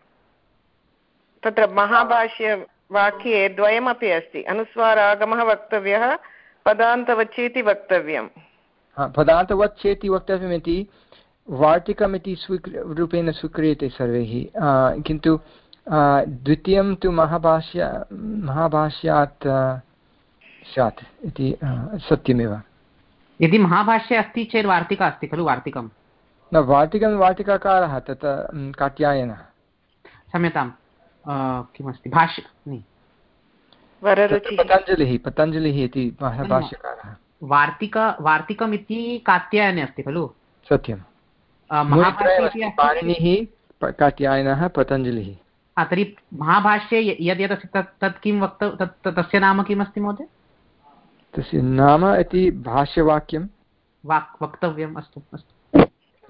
तत्र महाभाष्यवाक्ये द्वयमपि अस्ति, अनुस्वारागमः वक्तव्यः पदान्तवच्चेति वक्तव्यम्। पदान्तवच्चेति वक्तव्यमिति वार्तिकमिति स्वीकृ रूपेण स्वीक्रियते सर्वैः, किन्तु द्वितीयं तु महाभाष्य महाभाष्यात् स्यात् इति सत्यमेव। यदि महाभाष्ये अस्ति चेत् वार्तिका अस्ति खलु? वार्तिकं न, वार्तिकं वार्तिकाकारः तत् कात्यायनः। क्षम्यतां, किमस्ति भाष्य पतञ्जलिः पतञ्जलिः इति महाभाष्यकारः। वार्तिका वार्तिकम् इति कात्यायने अस्ति खलु? सत्यं। पाणिनिः कात्यायनः पतञ्जलिः। तर्हि महाभाष्ये यद् यद् अस्ति तत् तत् किं वक्त तत् तस्य नाम किमस्ति महोदय? तस्य नाम इति भाष्यवाक्यं वाक् वक्तव्यम्। अस्तु अस्तु।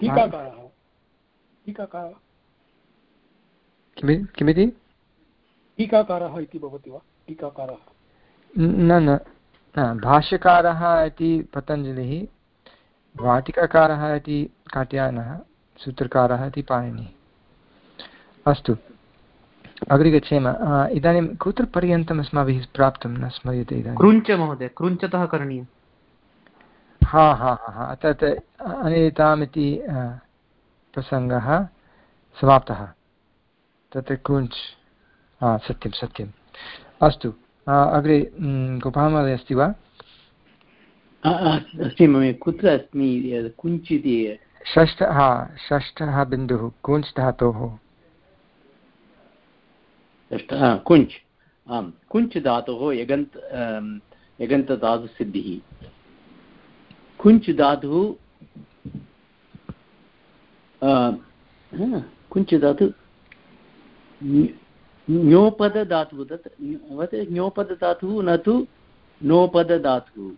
किमिति? टीकाकारः इति भवति वा? टीकाकारः न न, भाष्यकारः इति पतञ्जलिः, वार्तिकाकारः इति कात्यायनः, सूत्रकारः इति पाणिनिः। अस्तु, अग्रे गच्छेम। इदानीं कुत्र पर्यन्तम् अस्माभिः प्राप्तं न स्मर्यते इदानीं। कृञ्च महोदय, कृञ्चतः करणीयं। हा हा हा हा तत् अनियताम् इति प्रसङ्गः समाप्तः। तत्र कृञ्च्, हा सत्यं सत्यम्। अस्तु, अग्रे गोपालमहोदय अस्ति वा? अस्ति मम। कुत्र अस्मि? कुञ्च् इति षष्ठः हा षष्ठः बिन्दुः कुञ्च् धातोः। कुञ्च्, आम्, कुञ्च् धातोः यगन्त यगन्तधातुसिद्धिः। कुञ्च् धातुः कुञ्च् धातु ञोपदधातुः। तत् ञोपदधातुः न तु नोपदधातुः।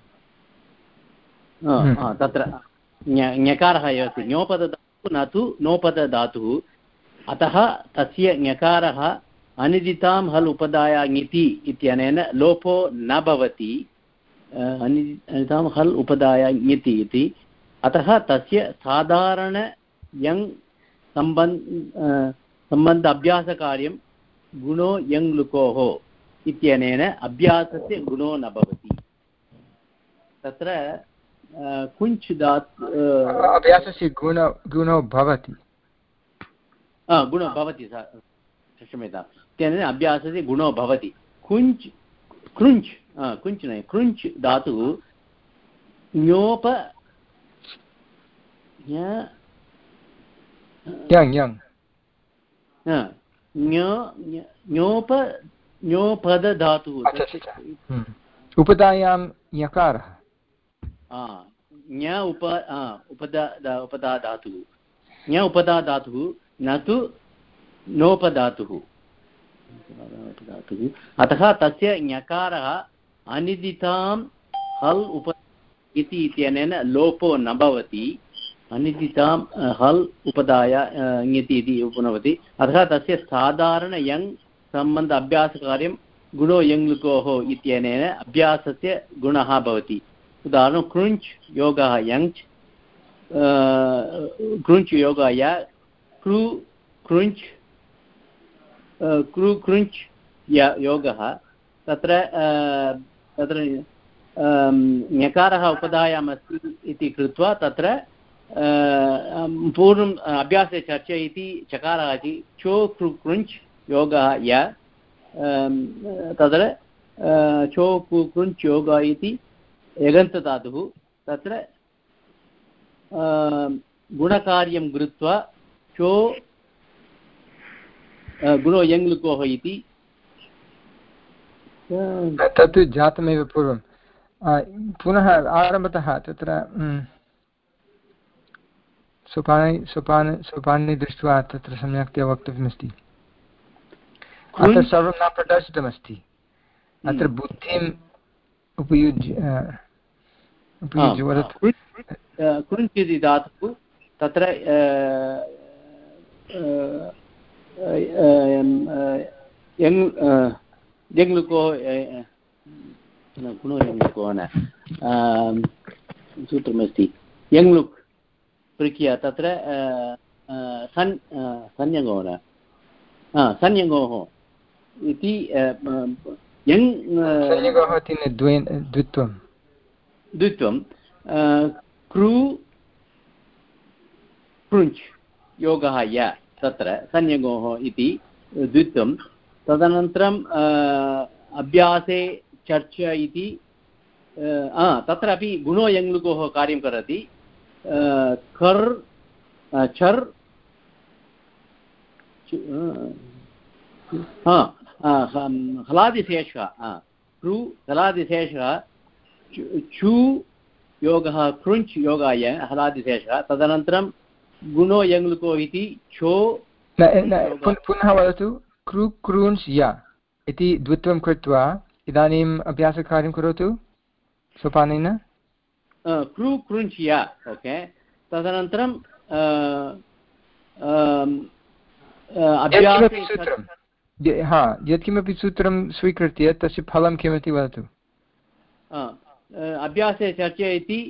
तत्र ञकारः एव अस्ति। ञोपदधातुः न तु नोपदधातुः, अतः तस्य ञकारः अनिदितां हल् उपदाया ङिति इत्यनेन लोपो न भवति। अनिदितां हल् उपदाया ङिति इति, अतः तस्य साधारण यङ् सम्बन् सम्बन्ध अभ्यासकार्यं गुणो यङ् लुकोः इत्यनेन अभ्यासस्य गुणो न भवति। तत्र कुञ्च् दात् अभ्यासस्य गुण गुणो भवति गुणो भवति क्षम्यताम् इत्यनेन अभ्यासस्य गुणो भवति। कुञ्च् कृञ्च् कुञ्च् न कृञ्च् धातुः ञोप यङ् यङ् ञोप ञोपद धातुः उपधायां यकारः ञ उप उपदा उपदा धातुः ञ उपदा धातुः न तु नोपधातुः। अतः तस्य ञकारः अनिदितां हल् उप इति इत्यनेन लोपो न भवति। अनिदितां हल् उपदाय ङति इति उपनवति। अतः तस्य साधारण यङ् सम्बन्ध अभ्यासकार्यं गुणो यङ् लुकोः इत्यनेन अभ्यासस्य गुणः भवति। उदाहरणं कृञ्च् योगः यङ्च् कृञ्च् योगः य कृ कृञ्च् कृ कृञ्च् य योगः तत्र तत्र ञकारः उपधायाम् अस्ति इति कृत्वा तत्र पूर्वम् अभ्यासे चर्चा इति चकारः इति चो कृ कृञ्च् योगः य तत्र चो कु कृञ्च् योगः इति यगन्तधातुः तत्र गुणकार्यं कृत्वा चो गुणो यङ् लुकोः इति तत् जातमेव पूर्वं पुनः आरम्भतः तत्र सोपानि सोपानि सोपानि दृष्ट्वा तत्र सम्यक्तया वक्तव्यमस्ति। अत्र सर्वं न प्रदर्शितमस्ति। अत्र बुद्धिम् उपयुज्य उपयुज्य वदतु। कृञ्च् इति धातुः तत्र यङ् यङ् लुको गुणो यङ् लुको न सूत्रमस्ति यङ् लुक् प्रक्रिया तत्र सन् संयङ्गो न संयङ्गोः इति यङ् द्वित्वं द्वित्वं कृ कृञ्च् योगः य तत्र संयङ्गोः इति द्वित्वं। तदनन्तरं अभ्यासे चर्चा इति तत्रापि गुणो यङ् लुकोः कार्यं करोति। कर् चर् हलादिशेषः कृ हलादिशेषः चु योगः कृञ्च् योगाय हलादिशेषः। तदनन्तरं गुणो यङ् लुको इति छो पुनः वदतु कृ कृञ्च् य इति द्वित्वं कृत्वा इदानीम् अभ्यासकार्यं करोतु सोपानेन। कृ कृञ्च् य ओके। तदनन्तरं हा यत्किमपि सूत्रं स्वीकृत्य तस्य फलं किमिति वदतु। अभ्यासे चर्चा इति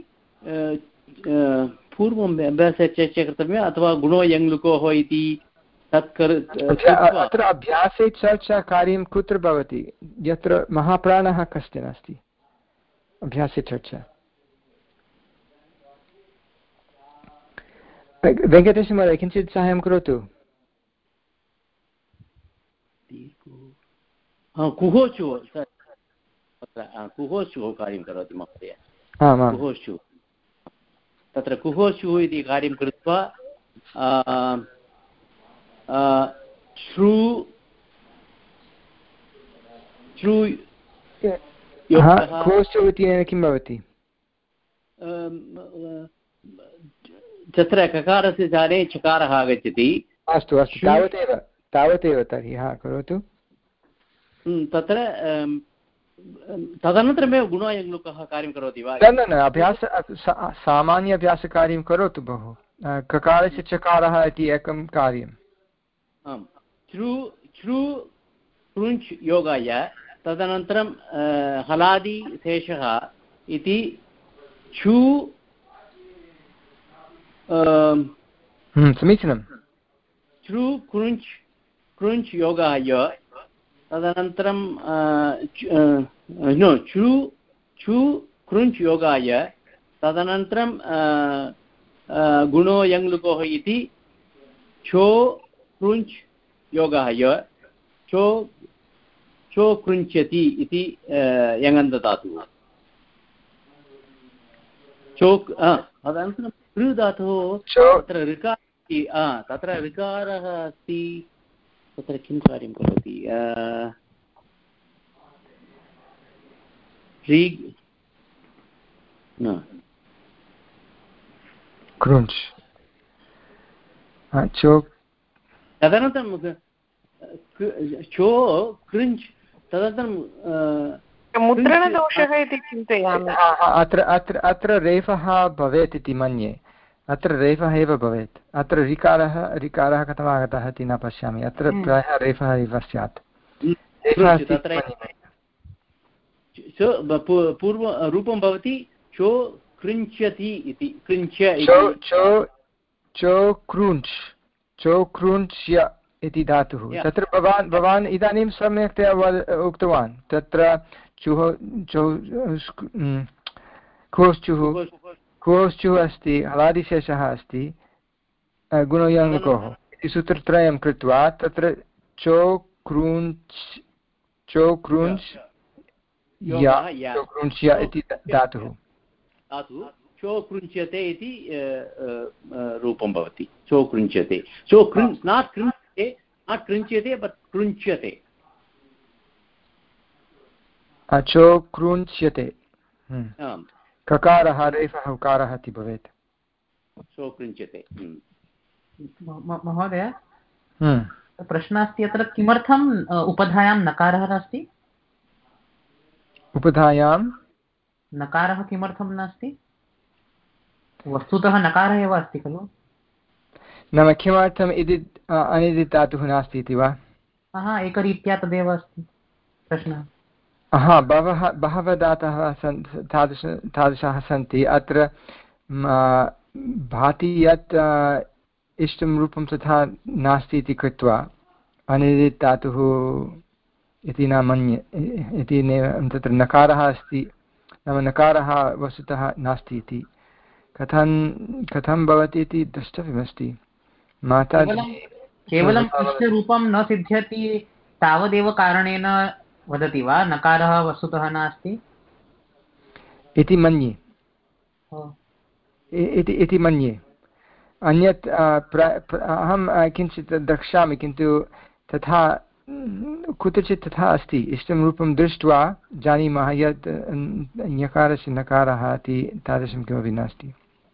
पूर्वम् अभ्यासे चर्चा कर्तव्या अथवा गुणो यङ् लुकोः इति तत् अत्र अभ्यासे चर्चा कार्यं कुत्र भवति यत्र महाप्राणः कश्चन अस्ति। अभ्यासे चर्चा वेङ्कटेशमहोदय किञ्चित् साहाय्यं करोतु। कुहोचु कुहोचुः कार्यं करोति महोदय। कुहोचु तत्र कुहोचुः इति कार्यं कृत्वा श्रु श्रु कुहोचु इत्यनेन किं भवति तत्र ककारस्य स्थाने चकारः आगच्छति। अस्तु अस्तु तावदेव तावदेव तर्हि हा करोतु। तत्र तदनन्तरमेव गुणो यङ् लुकः कार्यं करोति वा? न न अभ्यास सामान्य अभ्यासकार्यं करोतु बहु। ककारस्य चकारः इति एकं कार्यम्। आम् चृ चृ कृञ्च् योगाय तदनन्तरं हलादिशेषः इति छु समीचीनं चृ कृञ्च् कृञ्च् योगः य तदनन्तरं नो चु चु कृञ्च् योगाय तदनन्तरं गुणो यङ्लुकोः इति चो कृञ्च् योगः य चो चो कृञ्च्यति इति यङन्तधातुः चोक् तदनन्तरं कृ धातुः तत्र ऋकारः तत्र ऋकारः अस्ति तत्र किं कार्यं करोति कृञ्च् तदनन्तरं चो कृञ्च् तदनन्तरं मुद्रणदोषः इति चिन्तयामि। अत्र अत्र अत्र रेफः भवेत् इति मन्ये अत्र रेफः एव भवेत् अत्र ऋकारः ऋकारः कथम् आगतः इति न पश्यामि अत्र प्रायः रेफः एव स्यात् पूर्व रूपं भवति चो कृञ्च्यति इति कृञ्च्य चो कृञ्च् चो कृञ्च्य इति धातुः तत्र भवान् भवान् इदानीं सम्यक्तया उक्तवान् तत्र चुः चौ कोश्चुः कोश्चुः अस्ति हलादिशेषः अस्ति गुणयङ्लुकोः इति सूत्रत्रयं कृत्वा तत्र चो कृञ्च् चो कृञ्च् कृञ्च्य इति धातुः चो कृञ्च्यते इति रूपं भवति चो कृञ्च्यते चो कृञ् नाट् कृञ्च्यते नाट् कृञ्च्यते बट् कृञ्च्यते चो कृञ्च्यते ककारः रेफः उकारः इति भवेत् चो कृञ्च्यते महोदय प्रश्नः अस्ति अत्र किमर्थम् उपधायां नकारः नास्ति उपधायां नकारः किमर्थं नास्ति वस्तुतः नकारः एव अस्ति खलु नाम किमर्थम् इति अनिति धातुः नास्ति इति वा हा एकरीत्या तदेव अस्ति प्रश्नः हा बहवः बहवः धातवः सन् तादृश तादृशाः सन्ति अत्र भाति यत् इष्टं रूपं तथा नास्ति इति कृत्वा अनिति धातुः इति न मन्ये इति तत्र नकारः अस्ति नाम नकारः वस्तुतः नास्ति इति कथं कथं भवति इति द्रष्टव्यमस्ति माता केवलम् इष्टरूपं न सिद्ध्यति तावदेव कारणेन वदति वा नकारः वस्तुतः नास्ति इति मन्ये इति मन्ये अन्यत् अहं किञ्चित् द्रक्ष्यामि किन्तु तथा कुत्रचित् तथा अस्ति इष्टं रूपं दृष्ट्वा जानीमः यत् ञकारस्य नकारः इति तादृशं किमपि नास्ति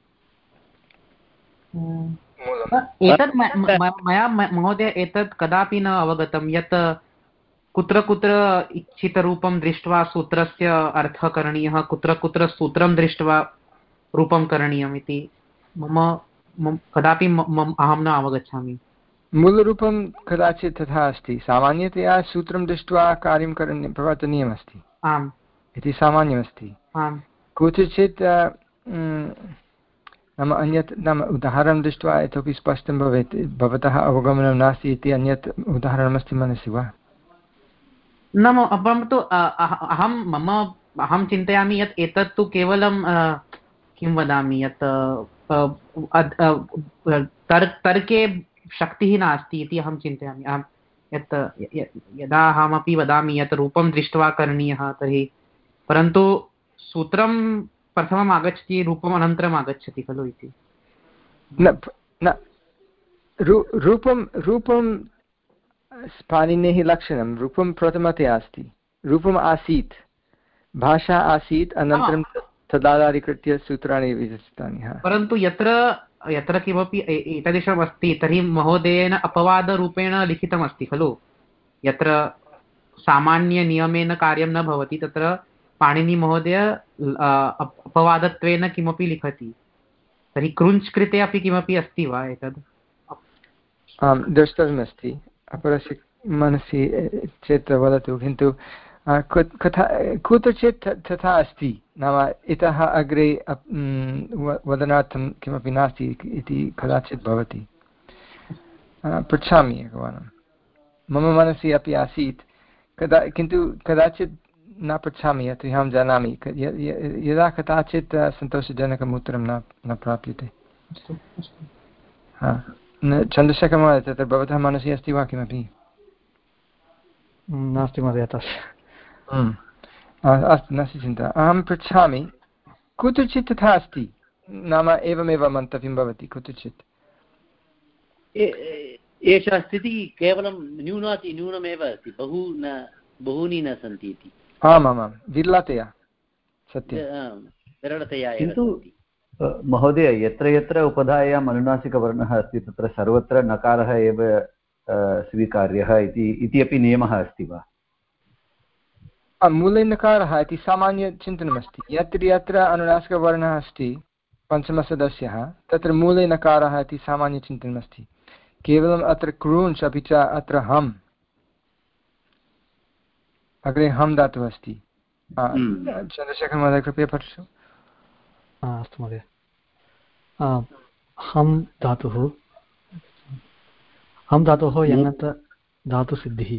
एतत् मया महोदय एतत् कदापि न अवगतं यत् कुत्र कुत्र इच्छितरूपं दृष्ट्वा सूत्रस्य अर्थः करणीयः कुत्र कुत्र सूत्रं दृष्ट्वा रूपं करणीयम् इति मम कदापि अहं न अवगच्छामि मूलरूपं कदाचित् तथा अस्ति सामान्यतया सूत्रं दृष्ट्वा कार्यं करणीयं प्रवर्तनीयमस्ति आम् इति सामान्यमस्ति आम् कुत्रचित् नाम अन्यत् नाम उदाहरणं दृष्ट्वा इतोपि स्पष्टं भवेत् भवतः अवगमनं नास्ति इति अन्यत् उदाहरणमस्ति मनसि वा नाम परन्तु अहं मम अहं चिन्तयामि यत् एतत् तु केवलं किं वदामि यत् तर्के शक्तिः नास्ति इति अहं चिन्तयामि अहं यत् यदा अहमपि वदामि यत् रूपं दृष्ट्वा करणीयः तर्हि परन्तु सूत्रं प्रथमम् आगच्छति रूपम् अनन्तरम् आगच्छति खलु इति न न रूपं रूपं पाणिनेः लक्षणं रूपं प्रथमतया अस्ति रूपम् आसीत् भाषा आसीत् अनन्तरं तदाधारीकृत्य सूत्राणि विरचितानि परन्तु यत्र यत्र किमपि एतादृशम् अस्ति तर्हि महोदयेन अपवादरूपेण लिखितमस्ति खलु यत्र सामान्यनियमेन कार्यं न भवति तत्र पाणिनिमहोदय अपवादत्वेन किमपि लिखति तर्हि कृञ्च् कृते अपि किमपि अस्ति वा एतद् आं द्रष्टव्यमस्ति अपरस्य मनसि चेत् वदतु किन्तु कथा कुत्रचित् तथा अस्ति नाम इतः अग्रे वदनार्थं किमपि नास्ति इति कदाचित् भवति पृच्छामि एकवारं मम मनसि अपि आसीत् कदा किन्तु कदाचित् न पृच्छामि यतो हि अहं जानामि यदा कदाचित् सन्तोषजनकम् उत्तरं न न प्राप्यते। चन्द्रशेखरमहोदय तत्र भवतः मनसि अस्ति वा किमपि? नास्ति महोदय तस्य। अस्तु नास्ति चिन्ता, अहं पृच्छामि। कुत्रचित् तथा अस्ति, नाम एवमेव मन्तव्यं भवति कुत्रचित्। एषा स्थितिः केवलं न्यूनाति न्यूनमेव अस्ति, बहु न बहूनि न सन्ति इति। आमामां विरलतया सत्यं विरलतया। किन्तु महोदय यत्र यत्र उपधायाम् अनुनासिकवर्णः अस्ति तत्र सर्वत्र नकारः एव स्वीकार्यः इति अपि नियमः अस्ति वा? मूले नकारः इति सामान्यचिन्तनमस्ति। यत्र यत्र अनुनासिकवर्णः अस्ति पञ्चमसदस्यः तत्र मूले नकारः इति सामान्यचिन्तनमस्ति। केवलम् अत्र क्रूञ्च् अपि च अत्र हम्, अग्रे हम् धातुः अस्ति। चन्द्रशेखर महोदय कृपया पठतु। अस्तु महोदय। हम् धातुः हम् धातोः यङन्त धातुसिद्धिः।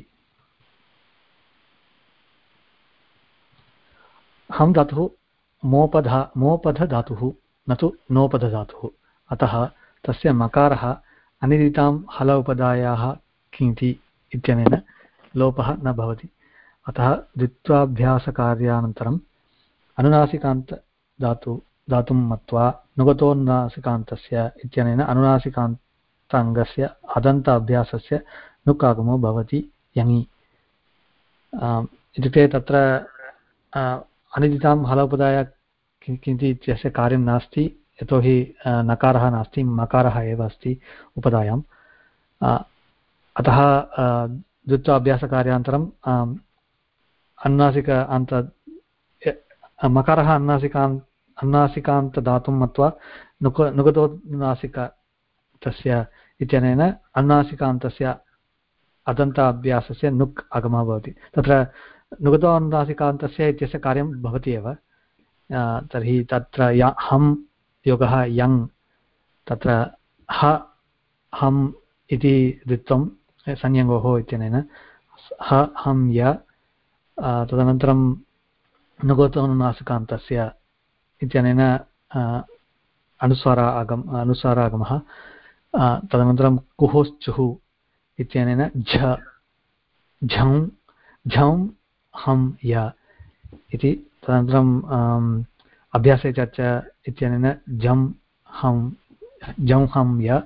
हम् धातुः मोपधा मोपधधातुः न तु नोपधधातुः, अतः तस्य मकारः अनिदितां हल उपधायाः किङ्ति इत्यनेन लोपः न भवति। अतः द्वित्वाभ्यासकार्यानन्तरम् अनुनासिकान्तधातु धातुं मत्वा नुगतोन्नासिकान्तस्य इत्यनेन अनुनासिकान्ताङ्गस्य अदन्त अभ्यासस्य नुक् आगमो भवति यङि। इत्युक्ते तत्र अनिदितां हलोपधाया किञ्चित् इत्यस्य कार्यं नास्ति, यतोहि नकारः नास्ति, मकारः एव अस्ति उपधायाम्। अतः द्वित्वाभ्यासकार्यानन्तरम् अनुनासिक अन्त मकारः अनुनासिकान् अनुनासिकान्तधातुं मत्वा नुक नुगतोन्नासिक तस्य इत्यनेन अनुनासिकान्तस्य अदन्त अभ्यासस्य नुक् आगमः भवति। तत्र नुगतोन्नासिकान्तस्य इत्यस्य कार्यं भवति एव। तर्हि तत्र य हम् योगः यङ्, तत्र ह हम् इति द्वित्वं संयङ्गोः इत्यनेन ह हम् य, तदनन्तरं नुगतोन्नासिकान्तस्य इत्यनेन अनुस्वार आगम अनुस्वारागमः, तदनन्तरं कुहोश्चुः इत्यनेन झ झं झं हं य इति, तदनन्तरम् अभ्यासे च इत्यनेन जं हं जं हं य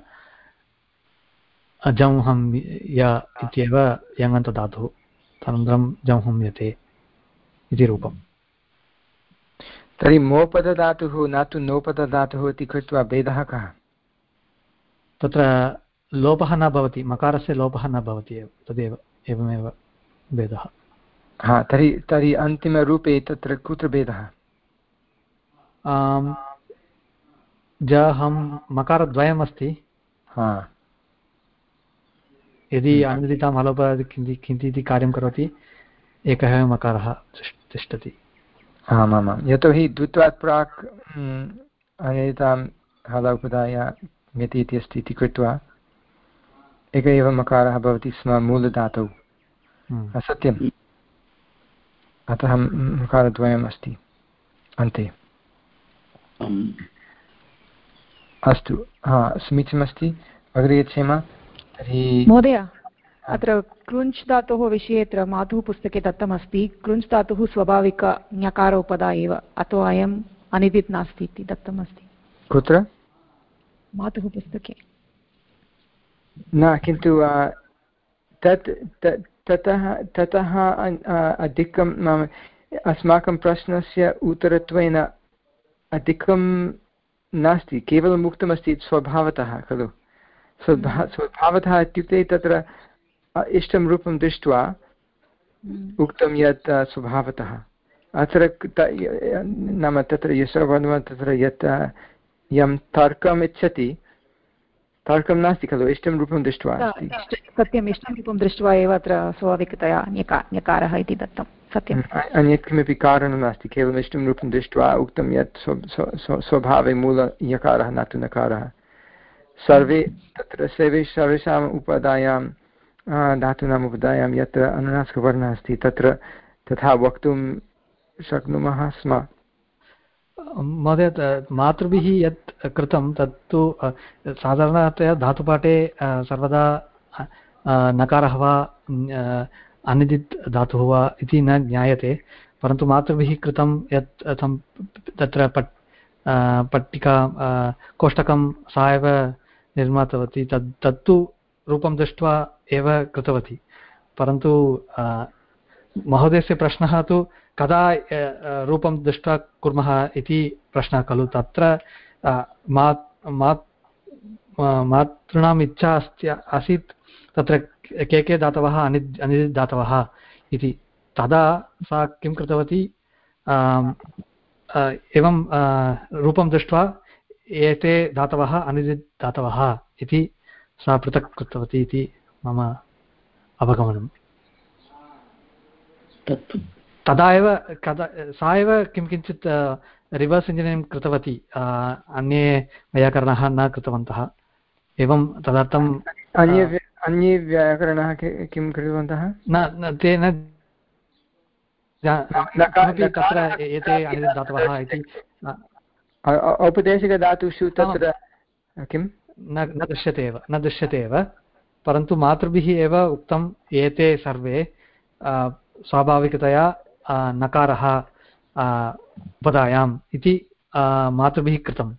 जं हं य इत्येव यङन्तधातुः, तदनन्तरं जं हं यते इति रूपम्। तर्हि मोपदधातुः न तु नोपदधातुः इति कृत्वा भेदः कः? तत्र लोपः न भवति, मकारस्य लोपः न भवति एव, तदेव एवमेव भेदः। हा, तर्हि तर्हि अन्तिमरूपे तत्र कुत्र भेदः? ज हं मकारद्वयमस्ति। हा, यदि अनुदितां हलोपः किञ्चित् इति कार्यं करोति, एकः एव मकारः तिष्ठति। आमामां, यतोहि द्वित्वात् प्राक् अनुदितां हलोपधाया गति इति अस्ति इति कृत्वा एक एव मकारः भवति स्म मूलधातौ। सत्यम्, अतः मकारद्वयम् अस्ति अन्ते। अस्तु, हा समीचीनमस्ति। अग्रे यच्छेम। तर्हि महोदय, अत्र कृञ्च् धातोः विषये अत्र मातुः पुस्तके दत्तमस्ति, कृञ्च् धातुः स्वाभाविक ञकारोपदा एव, अतो अयम् अनिदित् नास्ति इति दत्तमस्ति। कुत्र? मातुः पुस्तके न, किन्तु तत् ततः ततः अधिकं नाम अस्माकं प्रश्नस्य उत्तरत्वेन अधिकं नास्ति, केवलम् उक्तमस्ति स्वभावतः खलु। स्वभा स्वभावतः इत्युक्ते तत्र इष्टं रूपं दृष्ट्वा उक्तं यत् स्वभावतः। अत्र नाम तत्र यशोवर्णः तत्र यत् यं तर्कम् इच्छति, तर्कं नास्ति खलु, इष्टं रूपं दृष्ट्वा अस्ति। सत्यम्, इष्टं रूपं दृष्ट्वा एव अत्र स्वाभाविकतया ञकारः इति दत्तं। सत्यम्, अन्यत् किमपि कारणं नास्ति, केवलम् इष्टं रूपं दृष्ट्वा उक्तं यत् स्वभावे मूल यकारः न तु नकारः। सर्वे तत्र सर्वे सर्वेषाम् उपधायां धातूनाम् उपधायां यत्र अनुनासिकवर्णः अस्ति तत्र तथा वक्तुं शक्नुमः स्म। महोदय मातृभिः यत् कृतं तत्तु साधारणतया धातुपाठे सर्वदा नकारः वा अनिदित् धातुः वा इति न ज्ञायते, परन्तु मातृभिः कृतं यत् तत्र पट् पट्टिका कोष्टकं सा एव निर्मितवती, तत् तत्तु रूपं दृष्ट्वा एव कृतवती। परन्तु महोदयस्य प्रश्नः तु कदा रूपं दृष्ट्वा कुर्मः इति प्रश्नः खलु। तत्र मातॄणाम् इच्छा अस्ति आसीत् तत्र के के धातवः अनि अनिदित् धातवः इति। तदा सा किं कृतवती, एवं रूपं दृष्ट्वा एते धातवः अनिदित् धातवः इति सा पृथक् कृतवती इति मम अवगमनम्। तदा एव कदा सा एव किं किञ्चित् रिवर्स् इञ्जिनियरिङ्ग् कृतवती, अन्ये वैयाकरणाः न कृतवन्तः। एवं तदर्थम् अन्ये अन्ये व्याकरणाः किं कृतवन्तः न ते न तत्र एते अनिदित् धातवः इति औपदेशिकधातुषु तत्र किं न न दृश्यते एव न दृश्यते एव परन्तु मातृभिः एव उक्तम् एते सर्वे स्वाभाविकतया नकारः उपधायाम् इति मातृभिः कृतं।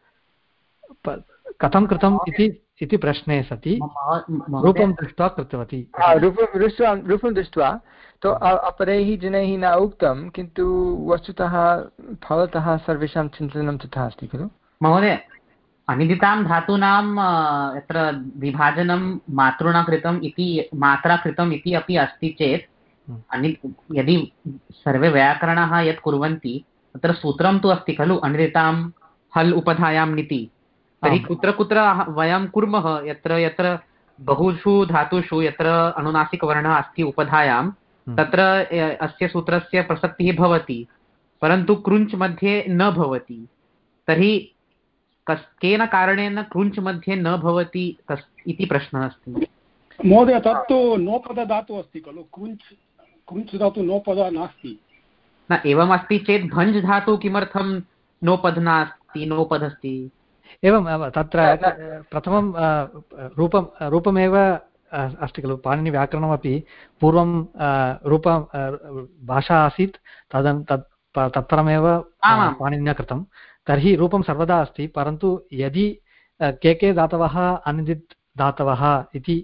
कथं कृतम् इति इति प्रश्ने सति रूपं दृष्ट्वा कृतवती। रूपं दृष्ट्वा रूपं दृष्ट्वा तो अपरैः जनैः न उक्तं, किन्तु वस्तुतः फलतः सर्वेषां चिन्तनं तथा अस्ति खलु महोदय। अनिदितां धातूनां यत्र विभाजनं मातृणा कृतम् इति मात्रा कृतम् इति अपि अस्ति चेत् अनि यदि सर्वे व्याकरणाः यत् कुर्वन्ति तत्र सूत्रं तु अस्ति खलु अनिदितां हल् उपधायां नीति। तर्हि कुत्र कुत्र वयं कुर्मः यत्र यत्र बहुषु धातुषु यत्र अनुनासिकवर्णः अस्ति उपधायां तत्र अस्य सूत्रस्य प्रसक्तिः भवति, परन्तु कृञ्च् मध्ये न भवति। तर्हि कस् केन कारणेन कृञ्च् मध्ये न भवति इति प्रश्नः अस्ति महोदय। तत्तु नोपदधातुः अस्ति खलु, कृञ्च् कृञ्च् धातु नोपदा नास्ति। न एवम् अस्ति चेत् भञ्ज् धातु किमर्थं नोपद् नास्ति, नोपद् अस्ति। एवं तत्र प्रथमं रूपं रूपमेव अस्ति खलु। पाणिनिव्याकरणमपि पूर्वं रूपं भाषा आसीत्, तदन् तत् तत्परमेव पाणिनिना कृतं। तर्हि रूपं सर्वदा अस्ति, परन्तु यदि के के धातवः अनिदित् धातवः इति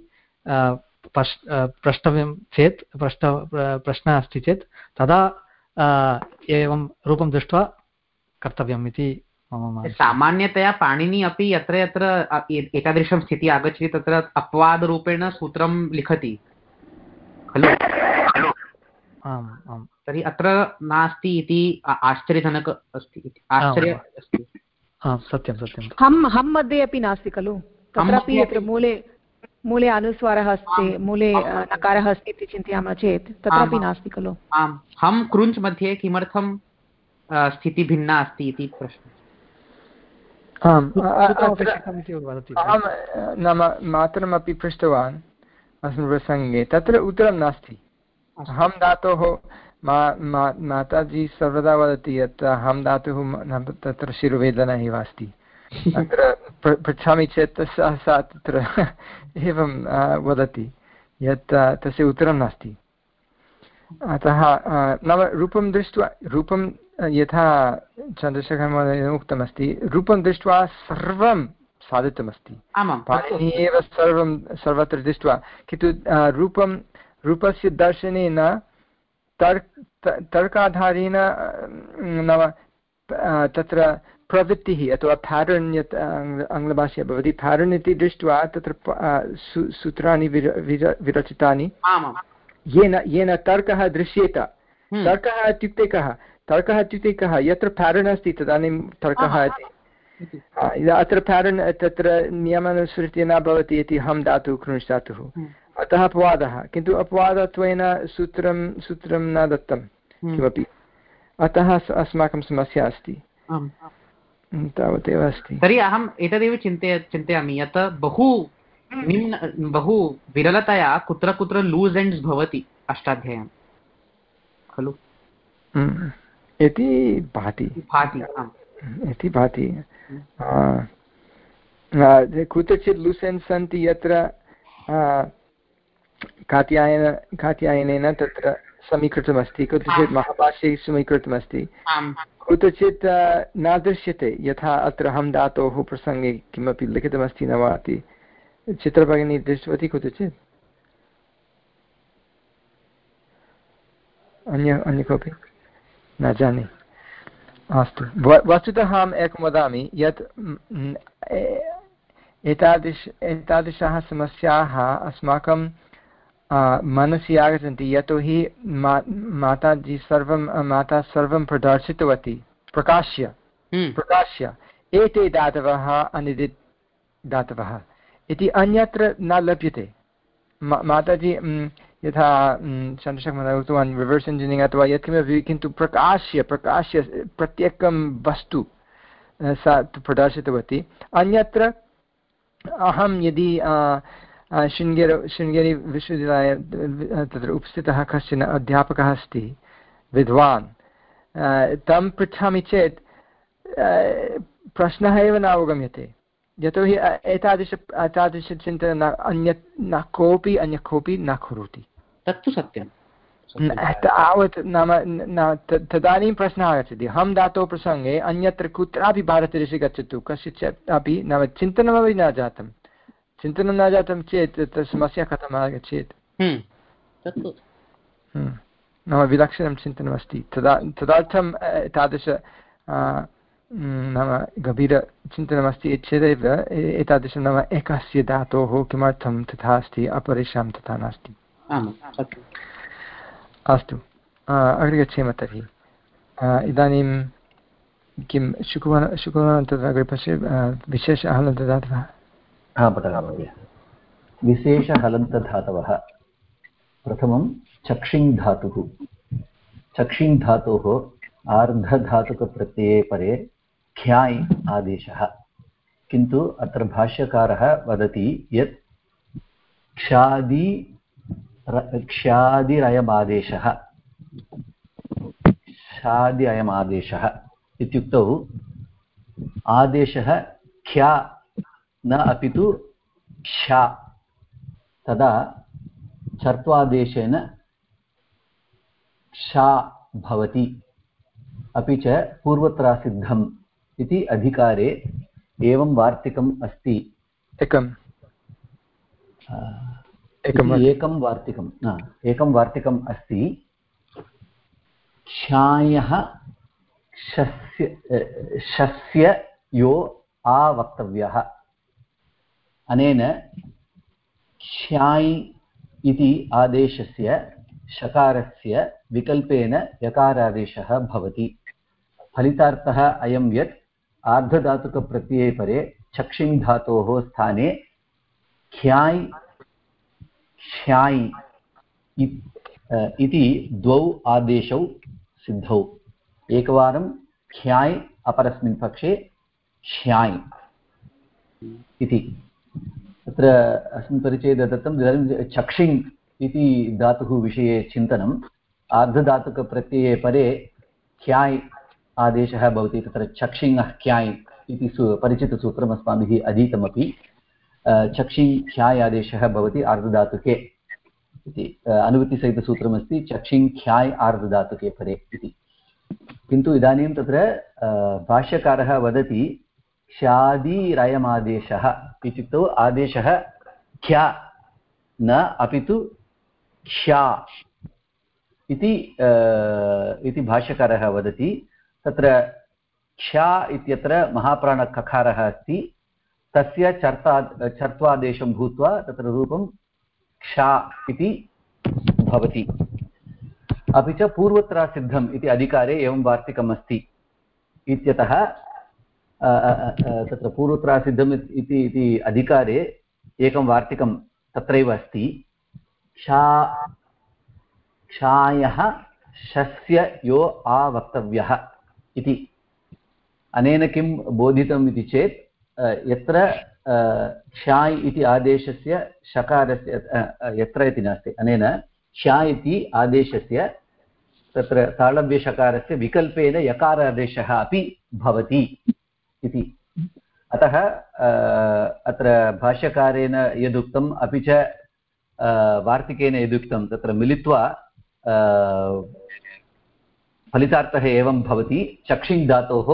प्रष्टव्यं चेत् प्रष्ट प्रश्नः अस्ति चेत् तदा एवं रूपं दृष्ट्वा कर्तव्यम् इति मम। सामान्यतया पाणिनि अपि यत्र यत्र एतादृशं स्थितिः आगच्छति तत्र अपवादरूपेण सूत्रं लिखति खलु। आम् आम्। तर्हि अत्र नास्ति इति आश्चर्यजनक अस्ति आश्चर्य अस्ति। सत्यं सत्यं। हम् हम् मध्ये अपि नास्ति खलु, तत्रापि यत्र मूले मूले अनुस्वारः अस्ति, मूले नकारः अस्ति इति चिन्तयामः चेत् तत्रापि नास्ति खलु। आम्, हम् कृञ्च् मध्ये किमर्थं स्थितिः भिन्ना अस्ति इति प्रश्नः। आम्, अहं नाम मातरमपि पृष्टवान् अस्मिन् प्रसङ्गे, तत्र उत्तरं नास्ति। हम् धातोः मा माताजी सर्वदा वदति यत् हम् धातुः तत्र शिरोवेदना एव अस्ति। अत्र पृच्छामि चेत् सा सा तत्र एवं वदति यत् तस्य उत्तरं नास्ति। अतः नाम रूपं दृष्ट्वा रूपं यथा चन्द्रशेखर महोदयेन उक्तमस्ति, रूपं दृष्ट्वा सर्वं साधितमस्ति। पाणिनिः एव सर्वं सर्वत्र दृष्ट्वा, किन्तु रूपं रूपस्य दर्शनेन तर्क तर्काधारेण नाम तत्र प्रवृत्तिः अथवा प्याटर्न् यत् आङ्ग्लभाषया भवति, प्याटर्न् इति दृष्ट्वा तत्र सूत्राणि विरचितानि येन येन तर्कः दृश्येत। तर्कः इत्युक्ते कः? तर्कः इत्युक्ते कः? यत्र प्याटर्न् अस्ति तदानीं तर्कः इति। अत्र प्याटर्न् तत्र नियमानुसृत्य न भवति इति हम् धातुः कृञ्च् धातुः, अतः अपवादः। किन्तु अपवादत्वेन सूत्रं सूत्रं न दत्तं किमपि, अतः अस्माकं समस्या अस्ति। तावदेव अस्ति। तर्हि अहम् एतदेव चिन्तय चिन्तयामि यत् बहु निम्न बहु विरलतया कुत्र कुत्र लूस् एण्ड्स् भवति अष्टाध्याय्यां खलु इति भाति भाति इति भाति कुत्रचित् लूस् एण्ड्स् सन्ति यत्र कात्यायन कात्यायनेन तत्र समीकृतमस्ति, कुत्रचित् महाभाष्ये समीकृतमस्ति, कुत्रचित् न दृश्यते, यथा अत्र हम धातोः प्रसङ्गे किमपि लिखितमस्ति न वा इति। चित्रभगिनी दृष्टवती कुत्रचित्? अन्य अन्य कोऽपि न जाने। अस्तु, वस्तुतः अहम् एकं वदामि यत् एतादृश एतादृशाः समस्याः अस्माकं मनसि आगच्छन्ति यतोहि मा माताजी सर्वं माता सर्वं प्रदर्शितवती प्रकाश्य प्रकाश्य एते धातवः अनिदित् धातवः इति अन्यत्र न लभ्यते। माताजी यथा चन्द्रशेखरः उक्तवान् रिवर्स् इञ्जिनियरिङ्ग् अथवा यत्किमपि, किन्तु प्रकाश्य प्रकाश्य प्रत्येकं वस्तु सा प्रदर्शितवती। अन्यत्र अहं यदि शृङ्गेरी शृङ्गेरी विश्वविद्यालये तत्र उपस्थितः कश्चन अध्यापकः अस्ति विद्वान्, तं पृच्छामि चेत् प्रश्नः एव न अवगम्यते, यतोहि एतादृश एतादृशचिन्तनं न अन्यत् न कोऽपि अन्य कोऽपि न करोति। तत्तु सत्यं। तावत् नाम तदानीं प्रश्नः आगच्छति, हम धातोः प्रसङ्गे अन्यत्र कुत्रापि भारतदेशे गच्छतु कस्यचित् अपि नाम चिन्तनमपि न जातं, चिन्तनं न जातं चेत् तत्र समस्या कथम् आगच्छेत्? नाम विलक्षणं चिन्तनमस्ति, तदा तदर्थं तादृश नाम गभीरचिन्तनमस्ति चेदेव एतादृशं नाम एकस्य धातोः किमर्थं तथा अस्ति अपरेषां तथा नास्ति। अस्तु, अग्रे गच्छेम तर्हि। इदानीं किं शुकुवन शुकुवन तत्र अग्रे पश्य विशेष हलन्तधातवः। हा पठनं महोदय। विशेषहलन्तधातवः प्रथमं चक्षिङ् धातुः। चक्षिङ् धातोः आर्धधातुकप्रत्यये परे ख्याय् आदेशः, किन्तु अत्र भाष्यकारः वदति यत् क्षादि क्षादिरयमादेशः क्षादि अयमादेशः इत्युक्तौ आदेशः ख्या न अपि तुक्षा, तदा चर्त्वादेशेनक्षा भवति। अपि च पूर्वत्रासिद्धम् इति अधिकारे एवं वार्तिकम् अस्ति। एकम् एकं एकं वार्तिकं न एकं वार्तिकम् अस्ति। क्षायः शस्य शस्य यो आवक्तव्यः, अनेन क्षाय् इति आदेशस्य शकारस्य विकल्पेन यकारादेशः भवति। फलितार्थः अयं यत् आर्धधातुकप्रत्यये परे चक्षिङ् धातोः स्थाने ख्याय् ख्याय् इति द्वौ आदेशौ सिद्धौ। एकवारं ख्याय्, अपरस्मिन् पक्षे श्याय् इति। तत्र अस्मिन् परिचये दत्तं। इदानीं चक्षिङ् इति धातुः विषये चिन्तनम्। आर्धधातुकप्रत्यये परे ख्याय् आदेशः भवति, तत्र चक्षिङ् ख्याय् इति सु परिचितसूत्रम् अस्माभिः अधीतमपि। चक्षिङ् ख्याय् आदेशः भवति आर्धधातुके इति अनुवृत्तिसहितसूत्रमस्ति, चक्षिङ् ख्याय् आर्धधातुके परे इति। किन्तु इदानीं तत्र भाष्यकारः वदति क्षादिरयमादेशः इत्युक्तौ आदेशः ख्या न अपि तुକ୍ଷା इति इति भाष्यकारः वदति। तत्रକ୍ଷା इत्यत्र महाप्राणककारः अस्ति, तस्य चर्ता चर्त्वादेशं भूत्वा तत्र रूपंक्षा इति भवति। अपि च पूर्वत्रासिद्धम् इति अधिकारे एवं वार्तिकम् अस्ति इत्यतः तत्र पूर्वत्रासिद्धम् इति इति अधिकारे एकं वार्तिकं तत्रैव अस्ति।क्षा क्षायः शस्य यो आवक्तव्यः इति। अनेन किं बोधितम् इति चेत् यत्र क्षाय् इति आदेशस्य शकारस्य यत्र इति नास्ति अनेन क्षाय् इति आदेशस्य तत्र तालव्यषकारस्य विकल्पेन यकार आदेशः अपि भवति इति अतः अत्र भाष्यकारेण यदुक्तम् अपि च वार्तिकेन यदुक्तं तत्र मिलित्वा फलितार्थः एवं भवति चक्षिङ् धातोः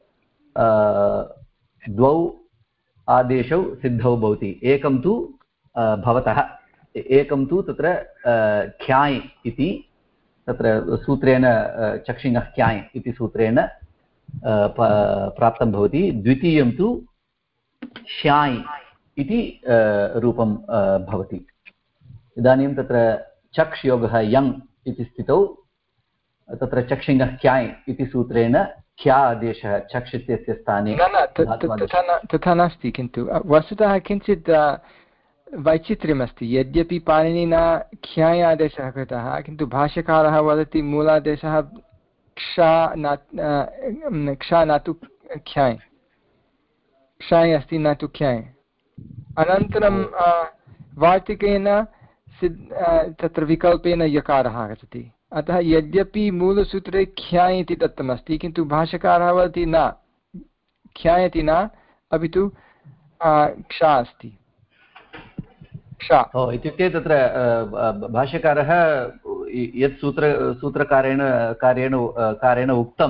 द्वौ आदेशौ सिद्धौ भवति एकं तु भवतः एकं तु तत्र ख्याय् इति तत्र सूत्रेण चक्षिणः ख्याय् इति सूत्रेण प्राप्तं भवति द्वितीयं तु श्याय् इति रूपं भवति इदानीं तत्र चक्ष् योगः यङ् इति स्थितौ तत्र चक्षिणः ख्याय् इति सूत्रेण ख्या आदेशः चक्ष इत्यस्य स्थाने तथा नास्ति किन्तु वस्तुतः किञ्चित् वैचित्र्यमस्ति यद्यपि पाणिनिना ख्याय् आदेशः कृतः किन्तु भाष्यकारः वदति मूलादेशःक्षा नक्षा न तु ख्याय् क्षाय् अस्ति न तु ख्याय् अनन्तरं वार्तिकेन तत्र विकल्पेन यकारः आगच्छति अतः यद्यपि मूलसूत्रे ख्याय् इति दत्तमस्ति किन्तु भाष्यकारः वदति न ख्याय् इति न अपि तुक्षा अस्ति इत्युक्ते तत्र भाष्यकारः यत् सूत्र सूत्रकारेण कार्येण कारेण उक्तं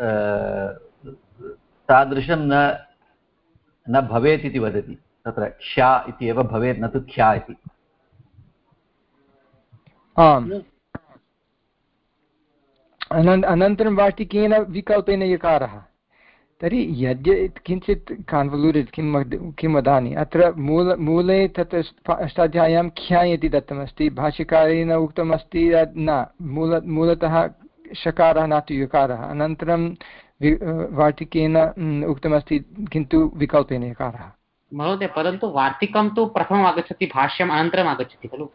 तादृशं न न भवेत् इति वदति तत्र क्षा इति एव भवेत् न तु ख्या इति आम् अनन्तरं वार्तिकेन विकल्पेन यकारः तर्हि यद्य किञ्चित् कान्वल्यूटेड् किं किं वदामि अत्र मूल मूले तत्र अष्टाध्याय्यां ख्याय् इति दत्तमस्ति भाष्यकारेण उक्तमस्ति न मूल मूलतः शकारः न तु यकारः अनन्तरं वार्तिकेन उक्तमस्ति किन्तु विकल्पेन यकारः महोदय परन्तु वार्तिकं तु प्रथमम् आगच्छति भाष्यम् अनन्तरम् आगच्छति खलु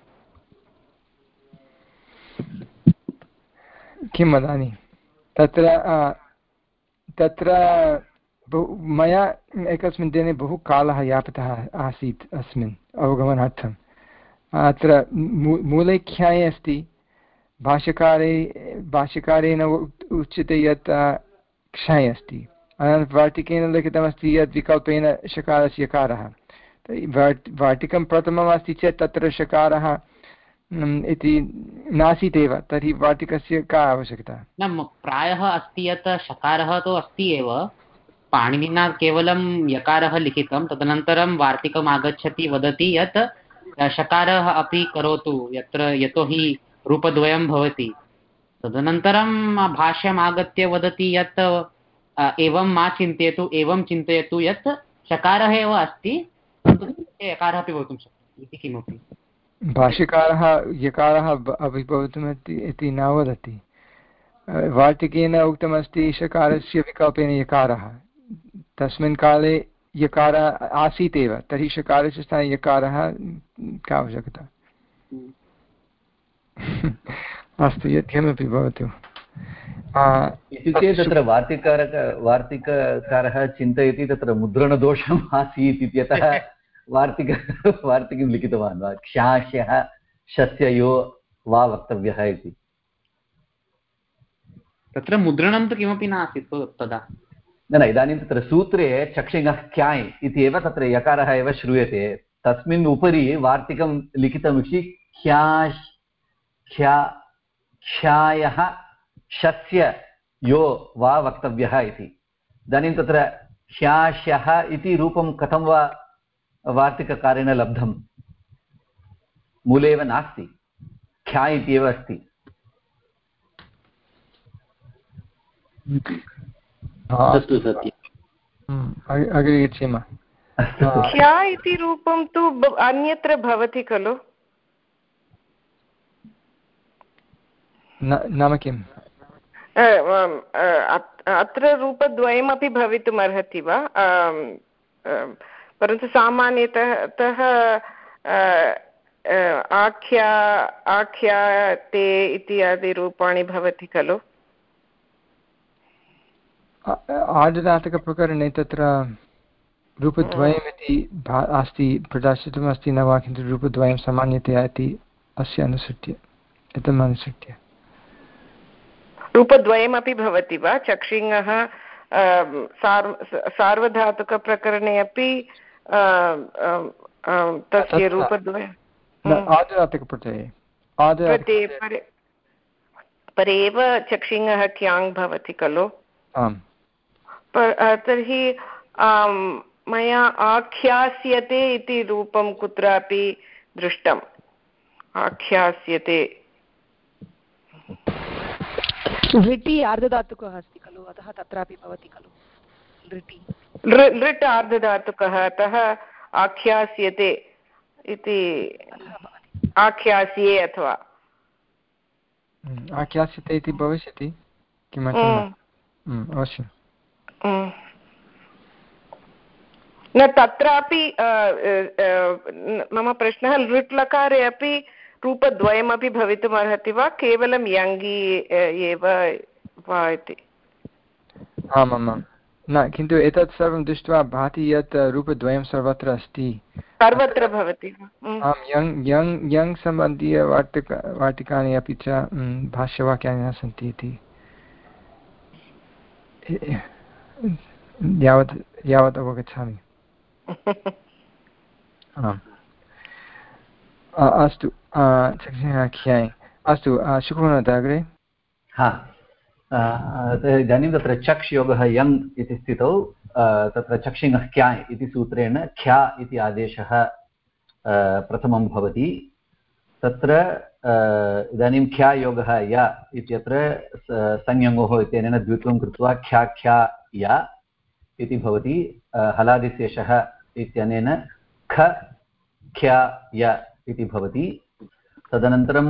किं वदामि तत्र तत्र बहु मया एकस्मिन् दिने बहु कालः यापितः आसीत् अस्मिन् अवगमनार्थम् अत्र मूले ख्याय् अस्ति भाष्यकारे भाष्यकारेण उच्यते यत् क्षाय् अस्ति अनन्तरं वार्तिकेन लिखितमस्ति यत् विकल्पेन शकारस्य यकारः वार्तिकं प्रथमम् अस्ति चेत् तत्र शकारः इति नासीत् एव तर्हि वार्तिकस्य का आवश्यकता न प्रायः अस्ति यत् शकारः तु अस्ति एव पाणिनिना केवलं यकारः लिखितं तदनन्तरं वार्तिकम् आगच्छति वदति यत् शकारः अपि करोतु यत्र यतोहि रूपद्वयं भवति तदनन्तरं भाष्यम् आगत्य वदति यत् एवं मा चिन्तयतु एवं चिन्तयतु यत् शकारः एव अस्ति परन्तु यकारः अपि भवितुं शक्नोति इति किमपि भाष्यकारः यकारः अपि भवितुमर्हति इति न वदति वार्तिकेन उक्तमस्ति शकारस्य विकल्पेन यकारः तस्मिन् काले यकारः आसीत् एव तर्हि शकारस्य स्थाने यकारः का आवश्यकता अस्तु यत्किमपि भवतु इत्युक्ते तत्र वार्तिकारक वार्तिककारः चिन्तयति तत्र मुद्रणदोषम् आसीत् इत्यतः वार्तिक वार्तिकीं लिखितवान् वा क्षाशः शस्य यो वा वक्तव्यः इति तत्र मुद्रणं तु किमपि नासीत् तदा न न इदानीं तत्र सूत्रे चक्षिणः ख्याय् इति एव तत्र यकारः एव श्रूयते तस्मिन् उपरि वार्तिकं लिखितमिति ख्याश् ख्या ख्यायः शस्य यो वा वक्तव्यः इति इदानीं तत्र ख्याशः इति रूपं कथं वा वार्तिककारेण लब्धं मूले एव नास्ति ख्या इति एव अस्ति अस्तु सत्यम् अग्रे गच्छेम ख्या इति रूपं तु अन्यत्र भवति खलु नाम किम् अत्र रूपद्वयमपि भवितुम् अर्हति वा परन्तु सामान्यतः आख्या आख्याते इत्यादि रूपाणि भवति खलु आर्धधातुकप्रकरणे तत्र रूपद्वयमिति अस्ति प्रदर्शितमस्ति न वा किन्तु रूपद्वयं सामान्यतया इति अस्य अनुसृत्य एतम् अनुसृत्य रूपद्वयमपि भवति वा चक्षिङः सार्वधातुकप्रकरणे अपि तस्य रूपद्वयम् आदरातिकप्रत्यये परे एव चक्षिङः क्याङ् भवति खलु आम् तर्हि मया आख्यास्यते इति रूपं कुत्रापि दृष्टम् आख्यास्यते लृटि आर्धधातुकः अस्ति खलु अतः तत्रापि भवति खलु लृटि लृट् आर्धधातुकः अतः आख्यास्यते इति आख्यास्ये अथवा आख्यास्यते इति भविष्यति किमर्थम् अवश्यं न तत्रापि मम प्रश्नः लृट् लकारे अपि रूपद्वयमपि भवितुम् अर्हति वा केवलं यङि एव वा इति आमामां न किन्तु एतत् सर्वं दृष्ट्वा भाति यत् रूपद्वयं सर्वत्र अस्ति सर्वत्र भवति आं यङ् यङ् यङ् सम्बन्धीयवार्तिक वार्तिकानि अपि च भाष्यवाक्यानि न सन्ति इति यावत् यावत् अवगच्छामि आम् अस्तु ख्याय अस्तु शुक्रवासरे अग्रे हा इदानीं तत्र चक्ष् योगः यङ् इति स्थितौ तत्र चक्षिङः क्याय् इति सूत्रेण ख्या इति आदेशः प्रथमं भवति तत्र इदानीं ख्या योगः य इत्यत्र संयङोः इत्यनेन द्वित्वं कृत्वा ख्या ख्या य इति भवति हलादिशेषः इत्यनेन ख ख्या य इति भवति तदनन्तरं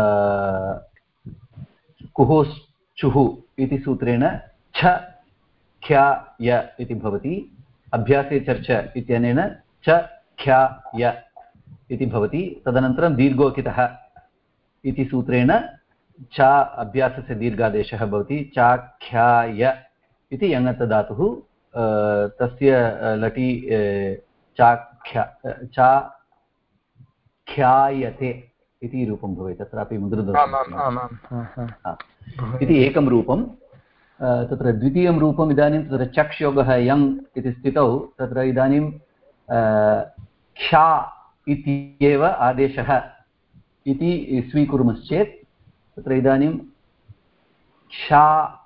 कुहुश्चुः इति सूत्रेण छ ख्या य इति भवति अभ्यासे चर्च इत्यनेन च ख्या य इति भवति तदनन्तरं दीर्घोकितः इति सूत्रेण च अभ्यासस्य दीर्घादेशः भवति चाख्याय इति यङन्तधातुः तस्य लटि चाख्या चा ख्यायते इति रूपं भवेत् तत्रापि मुद्रितम् इति एकं रूपं तत्र द्वितीयं रूपम् इदानीं तत्र चक्ष् योगः यङ् इति स्थितौ तत्र इदानीं क्षा इत्येव आदेशः इति स्वीकुर्मश्चेत् तत्र इदानीं क्षा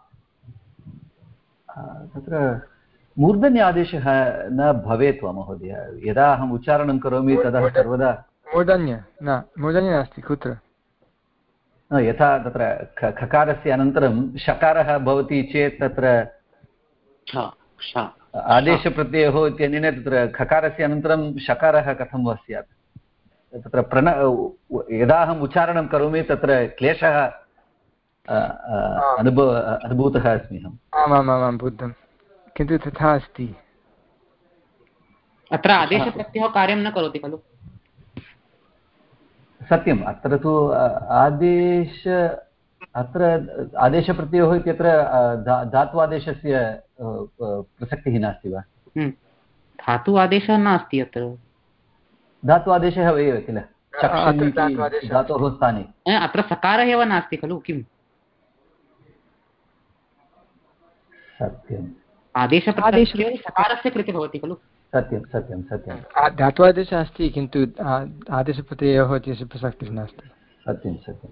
तत्र मूर्धन्य आदेशः न भवेत् वा महोदय यदा अहम् उच्चारणं करोमि तदा सर्वदा मूर्धन्य न मूर्धन्य नास्ति कुत्र यथा तत्र खकारस्य अनन्तरं शकारः भवति चेत् तत्र आदेशप्रत्ययोः इत्यनेन तत्र खकारस्य अनन्तरं शकारः कथं वा स्यात् तत्र प्रण यदा अहम् उच्चारणं करोमि तत्र क्लेशः अनुभव अनुभूतः अस्मि अहम् आमामामां बुद्धं किन्तु तथा अस्ति अत्र आदेशप्रत्ययः कार्यं न करोति खलु सत्यम् अत्र तु आदेश अत्र आदेशप्रत्ययोः इत्यत्र धात्वादेशस्य प्रसक्तिः नास्ति वा धातु आदेशः नास्ति अत्र धात्वादेशः एव किल धातोः स्थाने अत्र सकारः एव नास्ति खलु किम् सत्यम् आदेशप्रत्ययः सकारस्य कृते भवति खलु सत्यं सत्यं सत्यं धात्वादेशः अस्ति किन्तु आदेशप्रत्ययोः इत्यस्य प्रसक्तिः नास्ति सत्यं सत्यम्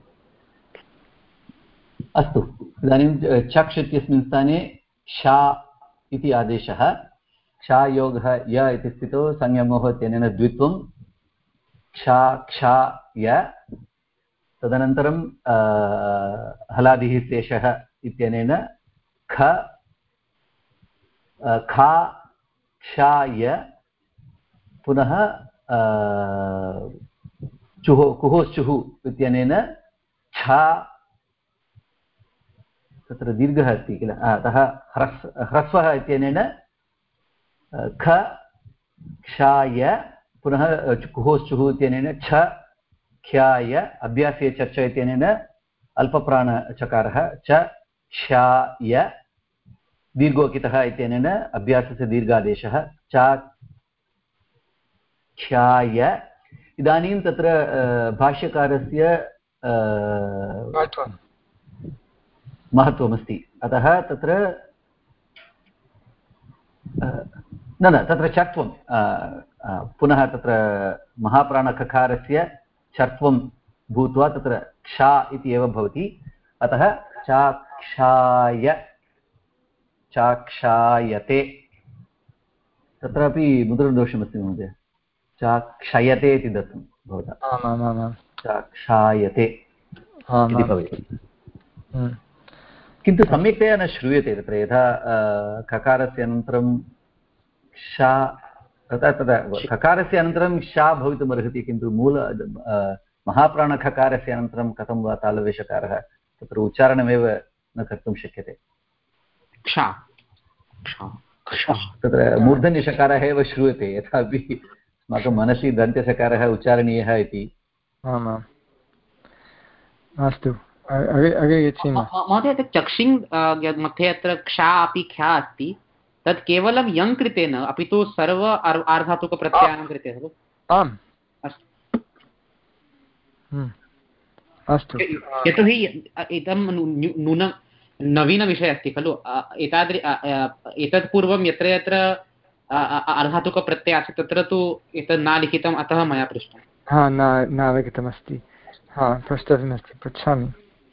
अस्तु इदानीं चक्ष् इत्यस्मिन् स्थाने शा इति आदेशः क्षा योगः य इति स्थितौ संयमोः इत्यनेन द्वित्वंक्षाक्षा य तदनन्तरं हलादिः शेषः इत्यनेन ख खा क्षाय पुनः चुः कुहोश्चुः इत्यनेन छा तत्र दीर्घः अस्ति किल अतः ह्रस् ह्रस्वः इत्यनेन ख क्षाय पुनः कुहोश्चुः इत्यनेन छ ख्याय अभ्यासे चर्च इत्यनेन अल्पप्राणचकारः च क्षाय दीर्घोकितः इत्यनेन अभ्यासस्य दीर्घादेशः चा ख्याय इदानीं तत्र भाष्यकारस्य महत्त्वमस्ति अतः तत्र न न तत्र चर्त्वं पुनः तत्र महाप्राणककारस्य चर्त्वं भूत्वा तत्रक्षा इति एव भवति अतः चाक्षाय चाक्षायते तत्रापि मुद्रणदोषमस्ति महोदय चाक्षयते इति दत्तं भवता चाक्षायते इति भवेत् किन्तु सम्यक्तया न श्रूयते तत्र यथा ककारस्य अनन्तरं क्षा तथा तदा ककारस्य अनन्तरं क्षा भवितुमर्हति किन्तु मूल महाप्राणखकारस्य अनन्तरं कथं वा तालवेषकारः तत्र उच्चारणमेव न कर्तुं शक्यते क्षा तत्र मूर्धन्यषकारः एव श्रूयते यथापि अस्माकं मनसि दन्त्यषकारः उच्चारणीयः इति आमाम् अस्तु महोदय चक्षिङ् मध्ये अत्रक्षा अपि ख्या अस्ति तत् केवलं यङ् कृते न अपि तु सर्व आर्धातुकप्रत्ययानां कृते खलु आम् अस्तु यतोहि इदं नूनं नवीनविषयः अस्ति खलु एतादृ एतत् पूर्वं यत्र यत्र अर्धातुकप्रत्ययः आसीत् तत्र तु एतत् न लिखितम् अतः मया पृष्टं हा न न लिखितमस्ति हा प्रष्टव्यमस्ति पृच्छामि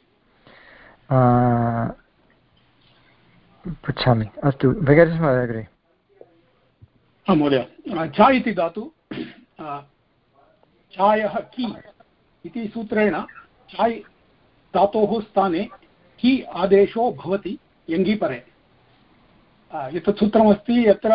पृच्छामि अस्तु भगवती महोदय अग्रे महोदय चा इति धातु चायः कि इति सूत्रेण चाय् धातोः स्थाने कि आदेशो भवति यङि परे एतत् सूत्रमस्ति यत्र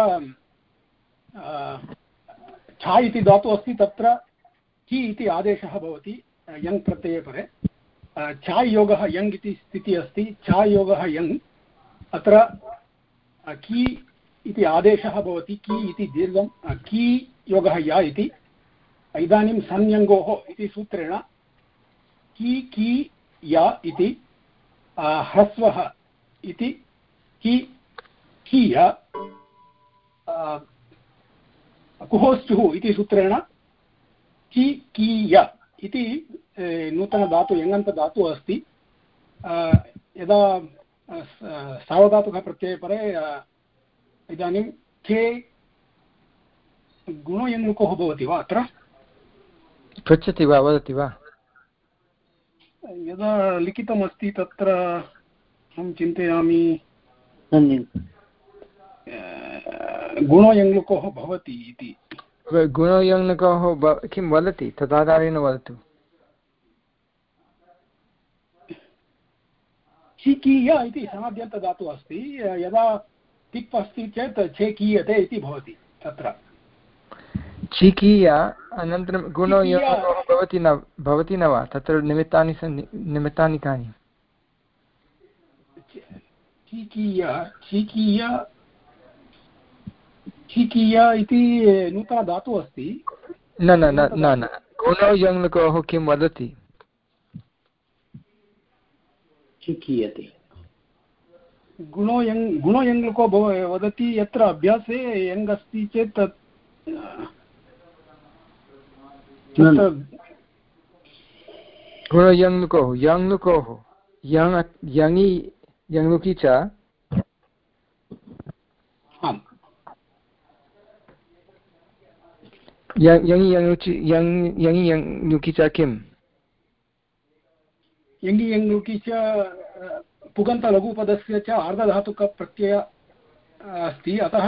छा इति धातुः अस्ति तत्र कि इति आदेशः भवति यङ् प्रत्यये परे चाय् योगः यङ् इति स्थितिः अस्ति चाय् योगः यङ् अत्र की इति आदेशः भवति की इति दीर्घं की योगः या इति इदानीं संयङ्गोः इति सूत्रेण की की या इति ह्रस्वः इति की कीय कुहोश्चुः इति सूत्रेण की कीय इति नूतनधातु यङन्तधातुः अस्ति यदा सावधातुकप्रत्यये परे इदानीं के गुणो यङ्लुकोः भवति वा अत्र पृच्छति वा वदति वा यदा लिखितमस्ति तत्र अहं चिन्तयामि गुणो यङ्लुकोः भवति इति गुणो यङ्लुकोः किं वदति तदाधारेण वदतु चिकीय इति समाद्यन्तधातुः अस्ति यदा तिक् अस्ति चेत् छेकीयते इति भवति तत्र चिकीय अनन्तरं गुणो यङ्लुकोः भवति न भवति न वा तत्र निमित्तानि सन्ति निमित्तानि कानि चिकीय चिकीय चिकीय इति नूतनधातुः अस्ति न न न न गुणो यङ्लुकोः किं वदति चिकीयते गुणो यङ् गुणो यङ्लुको वदति यत्र अभ्यासे यङ् अस्ति चेत् गुणो यङ्लुकोः यङ्लुकोः यङ् यङि यङ्लुकि च यङि यङ्लुचि यङि यङ्लुकि च किम् यङि यङ्लुकि च पुगन्तलघुपदस्य च आर्धधातुकप्रत्यय अस्ति अतः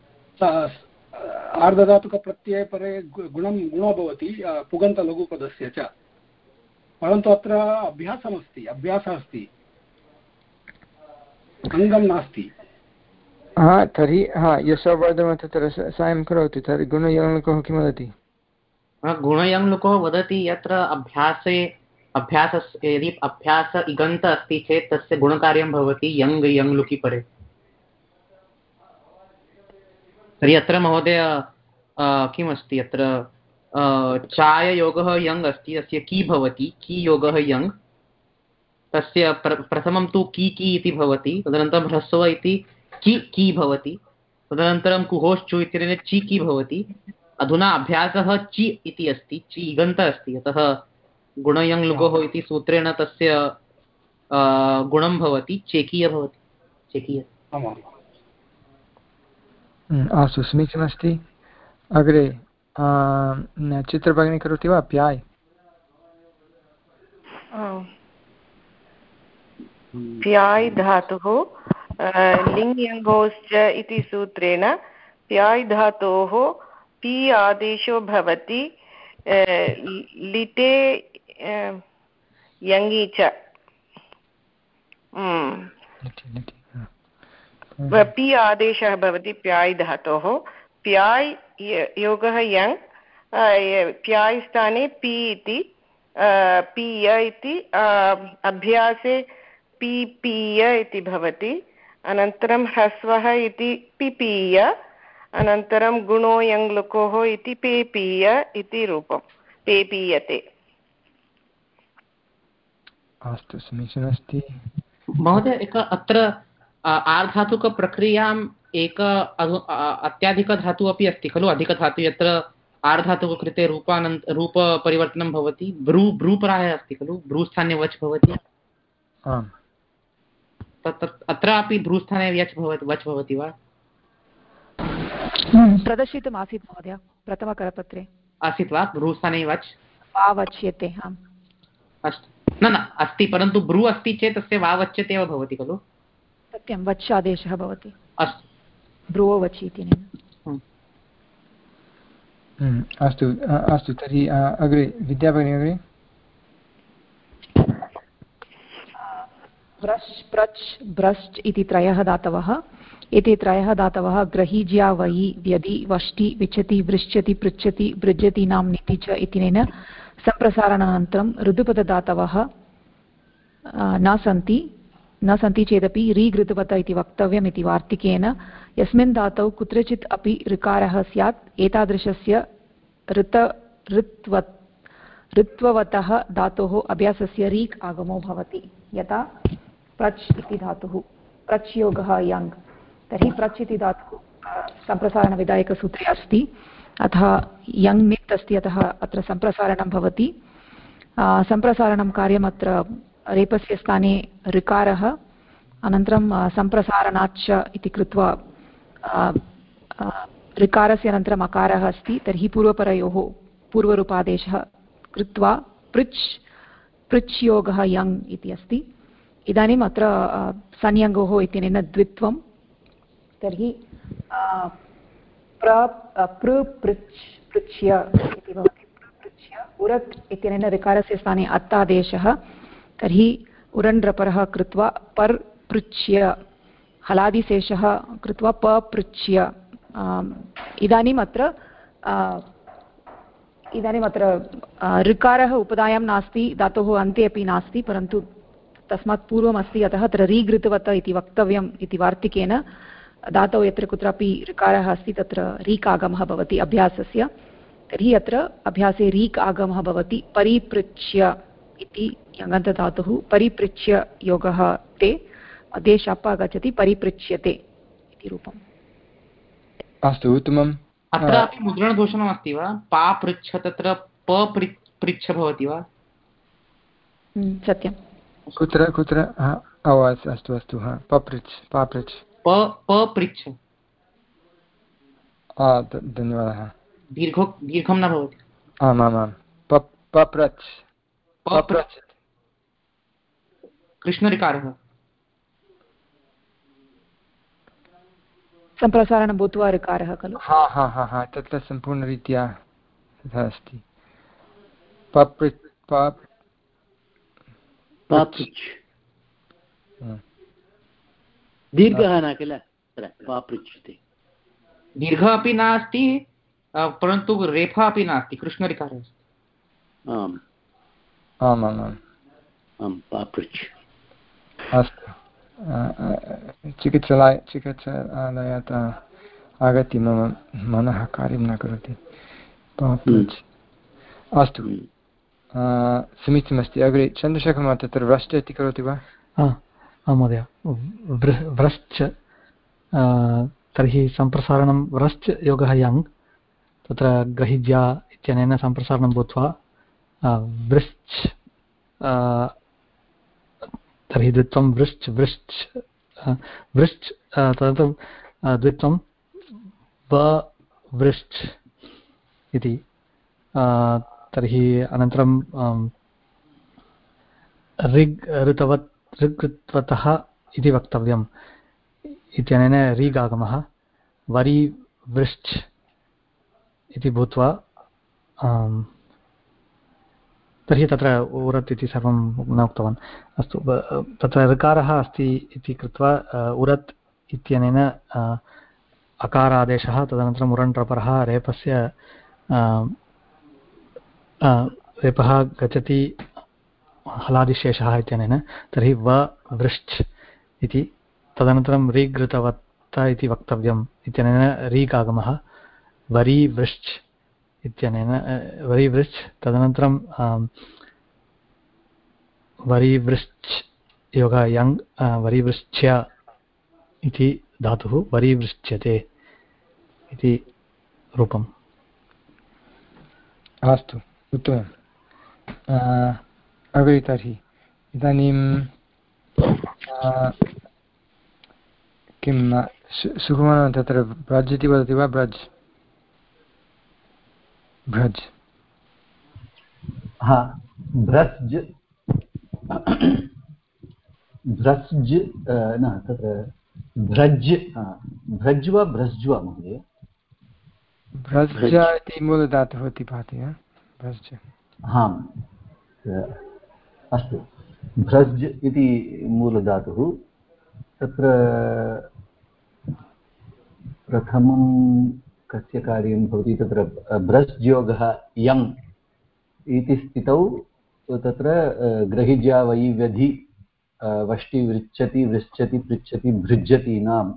आर्धधातुकप्रत्यये परे गुणं गुणो भवति पुगन्तलघुपदस्य च परन्तु अत्र अभ्यासमस्ति अभ्यासः अस्ति अङ्गं नास्ति हा तर्हि हा यशोवर्धन तत्र साहाय्यं करोति तर्हि गुणयङ्लुकोः किं वदति गुणयङ्लुकोः वदति यत्र अभ्यासे अभ्यासस् यदि अभ्यास इगन्त अस्ति चेत् तस्य गुणकार्यं भवति यङ् यङ्लुकि परे तर्हि अत्र महोदय किमस्ति अत्र चाययोगः यङ् अस्ति तस्य की भवति की योगः यङ् तस्य प्र प्रथमं तु की की इति भवति तदनन्तरं ह्रस्व इति कि की भवति तदनन्तरं कुहोश्चु इत्यनेन ची की भवति अधुना अभ्यासः चि इति अस्ति, चि इगन्त अस्ति, अतः गुणयङ् लुगोः इति सूत्रेण तस्य गुणं भवति चेकीय भवति, चेकीय। अस्तु, समीचीनमस्ति। अग्रे चित्रभगिनी करोति वा? प्याय् प्याय् धातुः लिङ्यङ्गोश्च इति सूत्रेण प्याय् धातोः पि आदेशो भवति लिटे यङि च। पि आदेशः भवति प्याय् धातोः। प्याय् योगः यङ्, प्याय् स्थाने पि इति पीय इति अभ्यासे पि पीय इति भवति। अनन्तरं ह्रस्वः इति पिपीय, अनन्तरं गुणो यङ् लुकोः इति पेपीय इति रूपं, पेपीयते। अस्तु, समीचीनमस्ति महोदय। एक अत्र आर्धातुकप्रक्रियाम् एक अत्याधिकधातुः अपि अस्ति खलु, अधिकधातुः, यत्र आर्धातुककृते रूपानन्त रूपपरिवर्तनं भवति। ब्रू ब्रू प्रायः अस्ति खलु, भ्रूस्थाने वच् भवति। अत्रापि भ्रूस्थाने यच् भवति, वच् भवति वा? प्रदर्शितम् आसीत् महोदय, प्रथमकरपत्रे आसीत् वा भ्रूस्थाने वच्? वा वच्यते। अस्तु, न न अस्ति, परन्तु ब्रू अस्ति चेत् तस्य वा वच्यते एव भवति खलु। सत्यं, वच् आदेशः भवति। अस्तु, ब्रुवो वच् इति। अस्तु अस्तु तर्हि अग्रे विद्याभगिनी अग्रे। व्रश् प्रच् भ्रश्च इति त्रयः धातवः। एते त्रयः धातवः ग्रहीज्या वयि व्यदि वष्टि विच्छति वृश्चति पृच्छति भृजति नाम निति च इत्यनेन सम्प्रसारणानन्तरं ऋतुपदधातवः न सन्ति न सन्ति चेदपि रीघृतवत इति वक्तव्यम् इति वार्तिकेन। यस्मिन् धातौ कुत्रचित् अपि ऋकारः स्यात् एतादृशस्य ऋत ऋत्वत् ऋत्ववतः धातोः अभ्यासस्य रीक् आगमो भवति। यथा प्रच् इति धातुः, प्रच् योगः यङ्, तर्हि प्रच् इति धातुः सम्प्रसारणविधायकसूत्रे अस्ति, अतः यङ् नित् अस्ति, अतः अत्र सम्प्रसारणं भवति। सम्प्रसारणं कार्यम् अत्र रेपस्य स्थाने ऋकारः, अनन्तरं सम्प्रसारणाच्च इति कृत्वा ऋकारस्य अनन्तरम् अकारः अस्ति, तर्हि पूर्वपरयोः पूर्वरूपादेशः कृत्वा पृच् पृच् योगः यङ् इति अस्ति। इदानीम् अत्र संयङ्गोः इत्यनेन द्वित्वं, तर्हि प्र पृ पृच् पृच्छ्य इति भवति। पृच्छ्य उरत् इत्यनेन ऋकारस्य स्थाने अत्तादेशः, तर्हि उरण्ड्रपरः कृत्वा पर् पृच्छ्य हलादिशेषः कृत्वा पपृच्छ्य। इदानीम् अत्र इदानीम् अत्र ऋकारः उपधायां नास्ति, धातोः अन्ते अपि नास्ति, परन्तु तस्मात् पूर्वमस्ति, अतः अत्र रीघृतवत इति वक्तव्यम् इति वार्तिकेन धातौ यत्र कुत्रापि ऋकारः अस्ति तत्र रीक् आगमः भवति अभ्यासस्य। तर्हि अत्र अभ्यासे रीक् आगमः भवति परिपृच्छ्य इति यङन्तधातुः। परिपृच्छ्य योगः ते, मध्ये शप् आगच्छति, परिपृच्छ्यते इति रूपम्। अस्तु, उत्तमम्। अत्रापि मुद्रणदूषणम् अस्ति वा? पा पृच्छ तत्र प पृच्छ भवति वा? सत्यं। कुत्र कुत्र? अस्तु अस्तु, हा, पपृच्छ पापृच्छ प पपृच्छ। धन्यवादः। दीर्घो दीर्घं न भवति। आम् आम् आम्, पप्रच्छ पप्रच्छ कृष्णऋकारः सम्प्रसारणं भूत्वा ऋकारः खलु। हा हा हा हा तत्र सम्पूर्णरीत्या तथा अस्ति। पपृच्छ पापृच्छ दीर्घः न किल, पापृच्छते। दीर्घः अपि नास्ति, परन्तु रेफः अपि नास्ति, कृष्णऋकारः अस्ति। आम् आम् आम् आम् आम् पापृच्छ। अस्तु, चिकित्सालय चिकित्सालयात् आगत्य मम मनः कार्यं न करोति। अस्तु, समीचीनमस्ति। अग्रे चन्द्रशेखरः तत्र व्रश्च इति करोति वा? आं महोदय, व्रश्च तर्हि सम्प्रसारणं व्रश्च योगः यङ्, तत्र ग्रहिज्या इत्यनेन सम्प्रसारणं भूत्वा वृश्च तर्हि द्वित्वं वृश्च वृश्च वृश्च तदनन्तरं द्वित्वं व वृश्च इति तर्हि अनन्तरं ऋग् ऋतवत् ऋग् ऋत्वतः इति वक्तव्यम् इत्यनेन ऋगागमः वरि वृश्च इति भूत्वा तर्हि तत्र उरत् इति सर्वं न उक्तवान् अस्तु तत्र ऋकारः अस्ति इति कृत्वा उरत् इत्यनेन अकारादेशः तदनन्तरम् उरण्ड्रपरः रेपस्य रेपः गच्छति हलादिशेषः इत्यनेन तर्हि व वृश्च इति तदनन्तरं ऋगृतवत्त इति वक्तव्यम् इत्यनेन ऋगागमः वरि वृश्च इत्यनेन वरि वृश्च तदनन्तरं वरि वृश्च योगः यङ् वरि वृश्च्य इति धातुः वरि वृश्च्यते इति रूपम्। अस्तु उत्तमम्। अग्रे तर्हि इदानीं किं सुकुमारः तत्र ब्रज् इति वदति वा ब्रज् भ्रज् हा भ्रज् भ्रज् न तत्र भ्रज् भ्रज् वा भ्रज् वा महोदय भ्रज् इति मूलधातुः इति भाति भ्रज् हाम् अस्तु भ्रज् इति मूलधातुः तत्र प्रथमं कस्य कार्यं भवति तत्र भ्रज्योगः यङ् इति स्थितौ तत्र ग्रहिज्या वै व्यधि वष्टि वृच्छति वृच्छति पृच्छति भृज्यतीनां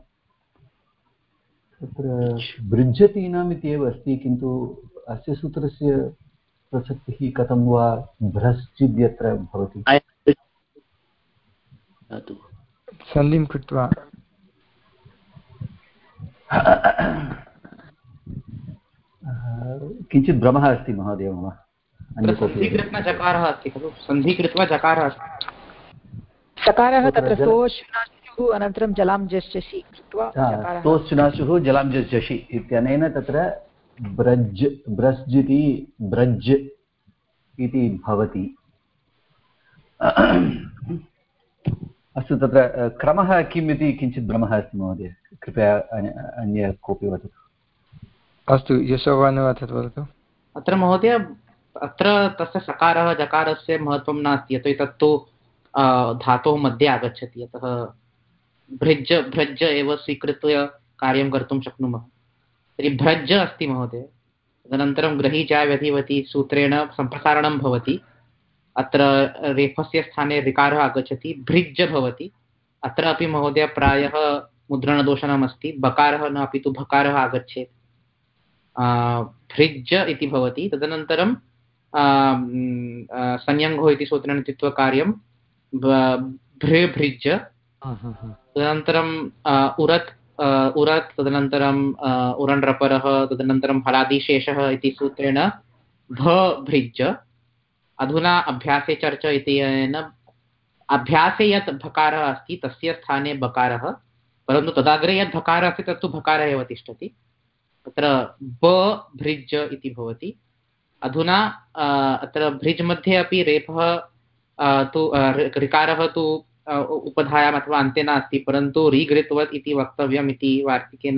तत्र भृज्यतीनाम् इत्येव अस्ति किन्तु अस्य सूत्रस्य प्रसक्तिः कथं वा भ्रश्चिद्यत्र भवति सन्धिं कृत्वा किञ्चित् भ्रमः अस्ति महोदय मम सन्धिकृत्वा अस्ति खलु सन्धिकृत्वा जकारः अस्ति सकारः तत्र सोश्नाशुः अनन्तरं जलां जष्यसि कृत्वा सोश्नाशुः जलां जष्यसि इत्यनेन तत्र ब्रज् ब्रज् इति ब्रज् इति भवति। अस्तु तत्र क्रमः किम् इति किञ्चित् भ्रमः अस्ति महोदय कृपया अन्य कोऽपि वदतु। अस्तु यशोवर्णः तत् वदतु। अत्र महोदय अत्र तस्य सकारः जकारस्य महत्त्वं नास्ति यतोहि तत्तु धातोः मध्ये आगच्छति अतः भृज् भ्रज् एव स्वीकृत्य कार्यं कर्तुं शक्नुमः। तर्हि भ्रज् अस्ति महोदय तदनन्तरं ग्रहीजा व्यधिवति सूत्रेण सम्प्रसारणं भवति अत्र रेफस्य स्थाने ऋकारः आगच्छति भृज् भवति अत्र अपि महोदय प्रायः मुद्रणदोषणमस्ति बकारः न अपि तु भकारः आगच्छेत् भृज् इति भवति तदनन्तरं संयङ्घो इति सूत्रेण कृत्वा कार्यं भृ भृज् तदनन्तरं उरत् उरत् तदनन्तरं उरण्ड्रपरः तदनन्तरं हलादिशेषः इति सूत्रेण भ भृज् अधुना अभ्यासे चर्च इत्यनेन अभ्यासे यत् भकारः अस्ति तस्य स्थाने बकारः परन्तु तदाग्रे यत् भकारः अस्ति तत्तु भकारः एव तिष्ठति तत्र ब भृज् इति भवति। अधुना अत्र भृज् मध्ये अपि रेफः तु ऋकारः तु उपधायाम् अथवा अन्ते नास्ति परन्तु ऋगृत्वत् इति वक्तव्यम् इति वार्तिकेन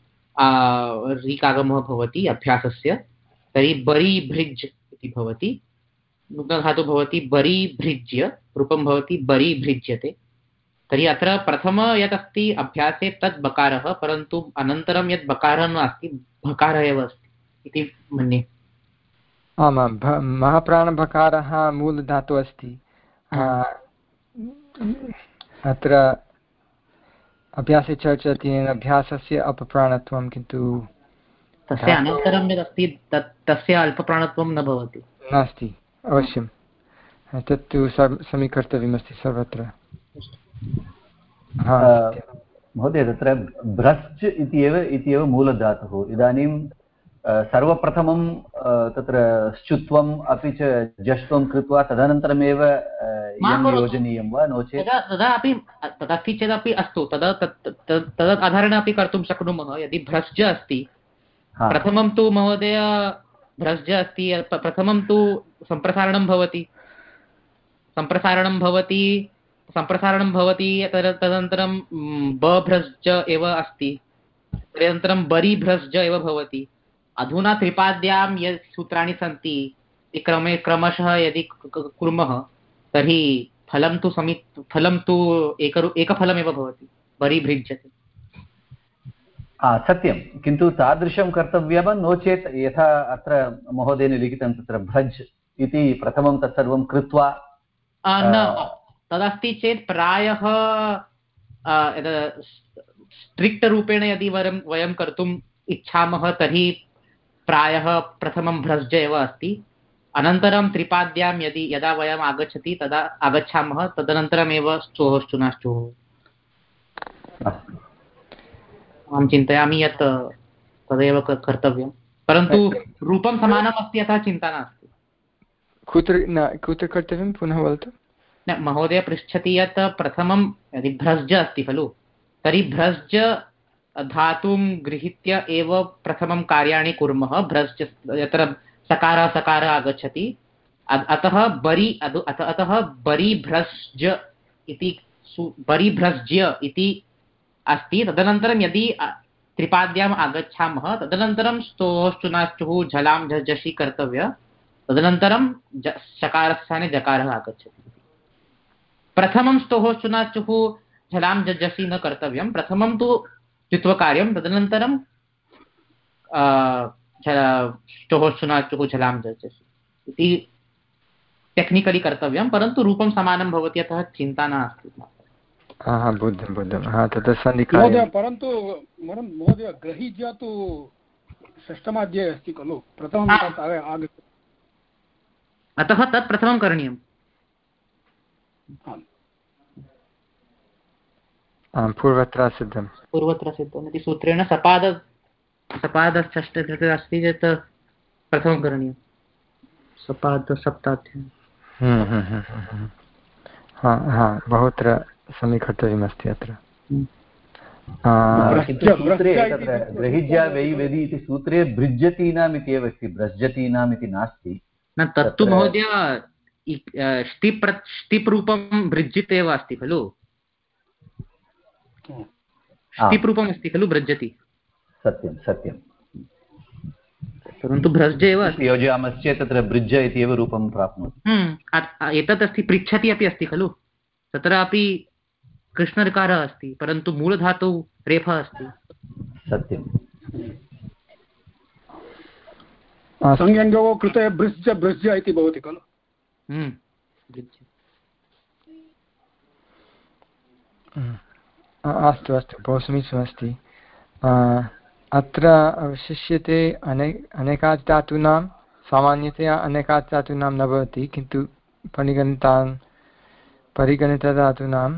ऋकागमः भवति अभ्यासस्य तर्हि बरि भृज् इति भवति नूतनधातुः भवति बरि भृज्य रूपं भवति बरि भृज्यते। तर्हि अत्र प्रथम यत् अस्ति अभ्यासे तत् बकारः परन्तु अनन्तरं यत् बकारः नास्ति भकारः एव अस्ति इति मन्ये। आमां महाप्राणभकारः मूलधातुः अस्ति अत्र अभ्यासे चर्चति अभ्यासस्य अपप्राणत्वं किन्तु तस्य अनन्तरं यत् अस्ति तत् तस्य अल्पप्राणत्वं न भवति नास्ति अवश्यं तत्तु समीकर्तव्यमस्ति सर्वत्र। महोदय तत्र भ्रश्च इत्येव इत्येव मूलधातुः इदानीं सर्वप्रथमं तत्र स्चुत्वम् अपि च जष्ट्वं कृत्वा तदनन्तरमेव योजनीयं वा नो चेत् तदा अपि तदस्ति चेदपि अस्तु तदा तद् आधारेण अपि कर्तुं शक्नुमः। यदि भ्रज् अस्ति प्रथमं तु महोदय भ्रज् अस्ति प्रथमं तु सम्प्रसारणं भवति सम्प्रसारणं भवति सम्प्रसारणं भवति तदनन्तरं बभ्रज् एव अस्ति तदनन्तरं बरि भ्रज् एव भवति। अधुना त्रिपाद्यां यत् सूत्राणि सन्ति क्रमे क्रमशः यदि कुर्मः तर्हि फलं तु समी फलं तु एक एकफलमेव भवति बरि भृज्यते। सत्यं किन्तु तादृशं कर्तव्यं वा नो चेत् यथा अत्र महोदयेन लिखितं तत्र भ्रज् इति प्रथमं तत्सर्वं कृत्वा न तदस्ति चेत् प्रायः स्ट्रिक्ट् रूपेण यदि वयं वयं कर्तुम् इच्छामः तर्हि प्रायः प्रथमं भ्रज् एव अस्ति। अनन्तरं त्रिपाद्यां यदि यदा वयम् आगच्छति तदा आगच्छामः तदनन्तरमेव स्तोः श्चुनाश्चुः। अहं चिन्तयामि यत् तदेव कर्तव्यं परन्तु रूपं समानम् अस्ति अतः चिन्ता नास्ति। कुत्र न कुत्र कर्तव्यं पुनः वदतु। न महोदय पृच्छति यत् प्रथमं यदि भ्रज् अस्ति खलु तर्हि भ्रज् धातुं गृहीत्य एव प्रथमं कार्याणि कुर्मः। भ्रज् यत्र सकारः सकारः आगच्छति अतः बरि अतः बरि भ्रज् इति बरि भ्रज्य इति अस्ति। तदनन्तरं यदि त्रिपाद्याम् आगच्छामः तदनन्तरं स्तोः श्चुनाश्चुः झलां झषि कर्तव्य तदनन्तरं शकारस्थाने जकारः आगच्छति। प्रथमं स्तोः श्चुनाश्चुः झलां झषि न कर्तव्यं प्रथमं तु द्वित्वकार्यं तदनन्तरं स्तोः श्चुनाश्चुः झलां झषि इति टेक्निकलि कर्तव्यं परन्तु रूपं समानं भवति अतः चिन्ता नास्ति। हा बुद्धं बुद्धं हा तत् सन्धिकार्यं परन्तु महोदय ग्रहीज्य तु षष्ठमाध्याये अस्ति खलु प्रथमं आगच्छति अतः तत् प्रथमं करणीयम्। आम् पूर्वत्र सिद्धं पूर्वत्र सिद्धम् इति सूत्रेण सपाद सपादषष्ठे कृते अस्ति चेत् प्रथमं करणीयं सपाद सप्ताध्यायम्। हा हा बहुत्र समीकर्तव्यमस्ति अत्र। सूत्रे तत्र ग्रहिज्या वै वेदि इति सूत्रे भृज्यतीनाम् इति एव अस्ति भ्रज्यतीनाम् इति नास्ति। न तत्तु महोदय ष्टिप् ष्टिप् रूपं भृज्यते एव अस्ति खलु ष्टिप् रूपम् अस्ति खलु भृज्यति। सत्यं सत्यं परन्तु भ्रज् एव योजयामश्चेत् तत्र भृज्य इति एव रूपं प्राप्नोति। एतत् अस्ति पृच्छति अपि अस्ति खलु तत्रापि कृष्णऋकारः अस्ति परन्तु मूलधातौ रेफः अस्ति। सत्यं संज्ञयोः कृते भृज्य भृज्य इति भवति खलु। अस्तु अस्तु बहु समीचीनमस्ति। अत्र अवशिष्यते अने अनेकात् धातूनां सामान्यतया अनेकात् धातूनां न भवति किन्तु परिगणितान् परिगणितधातूनां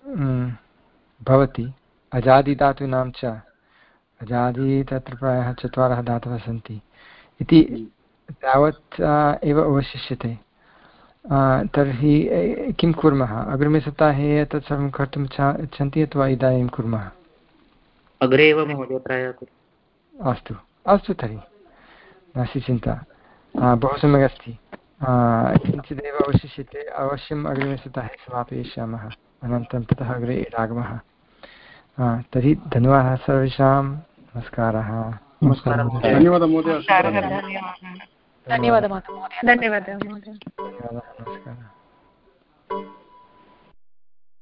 भवति अजादिधातूनां च अजादि तत्र प्रायः चत्वारः धातवः सन्ति इति तावत् एव अवशिष्यते। तर्हि किं कुर्मः अग्रिमे सप्ताहे तत् सर्वं कर्तुम् इच्छन्ति अथवा इदानीं कुर्मः? अग्रे एव महोदय प्रायः। अस्तु अस्तु तर्हि नास्ति चिन्ता बहु सम्यक् अस्ति। किञ्चिदेव अवशिष्यते अवश्यम् अग्रिमे सप्ताहे समापयिष्यामः अनन्तरं ततः अग्रे यदागमः। तर्हि धन्यवादः सर्वेषां नमस्कारः। धन्यवादः महोदय। धन्यवादः महोदय। धन्यवादः महोदय। धन्यवादः।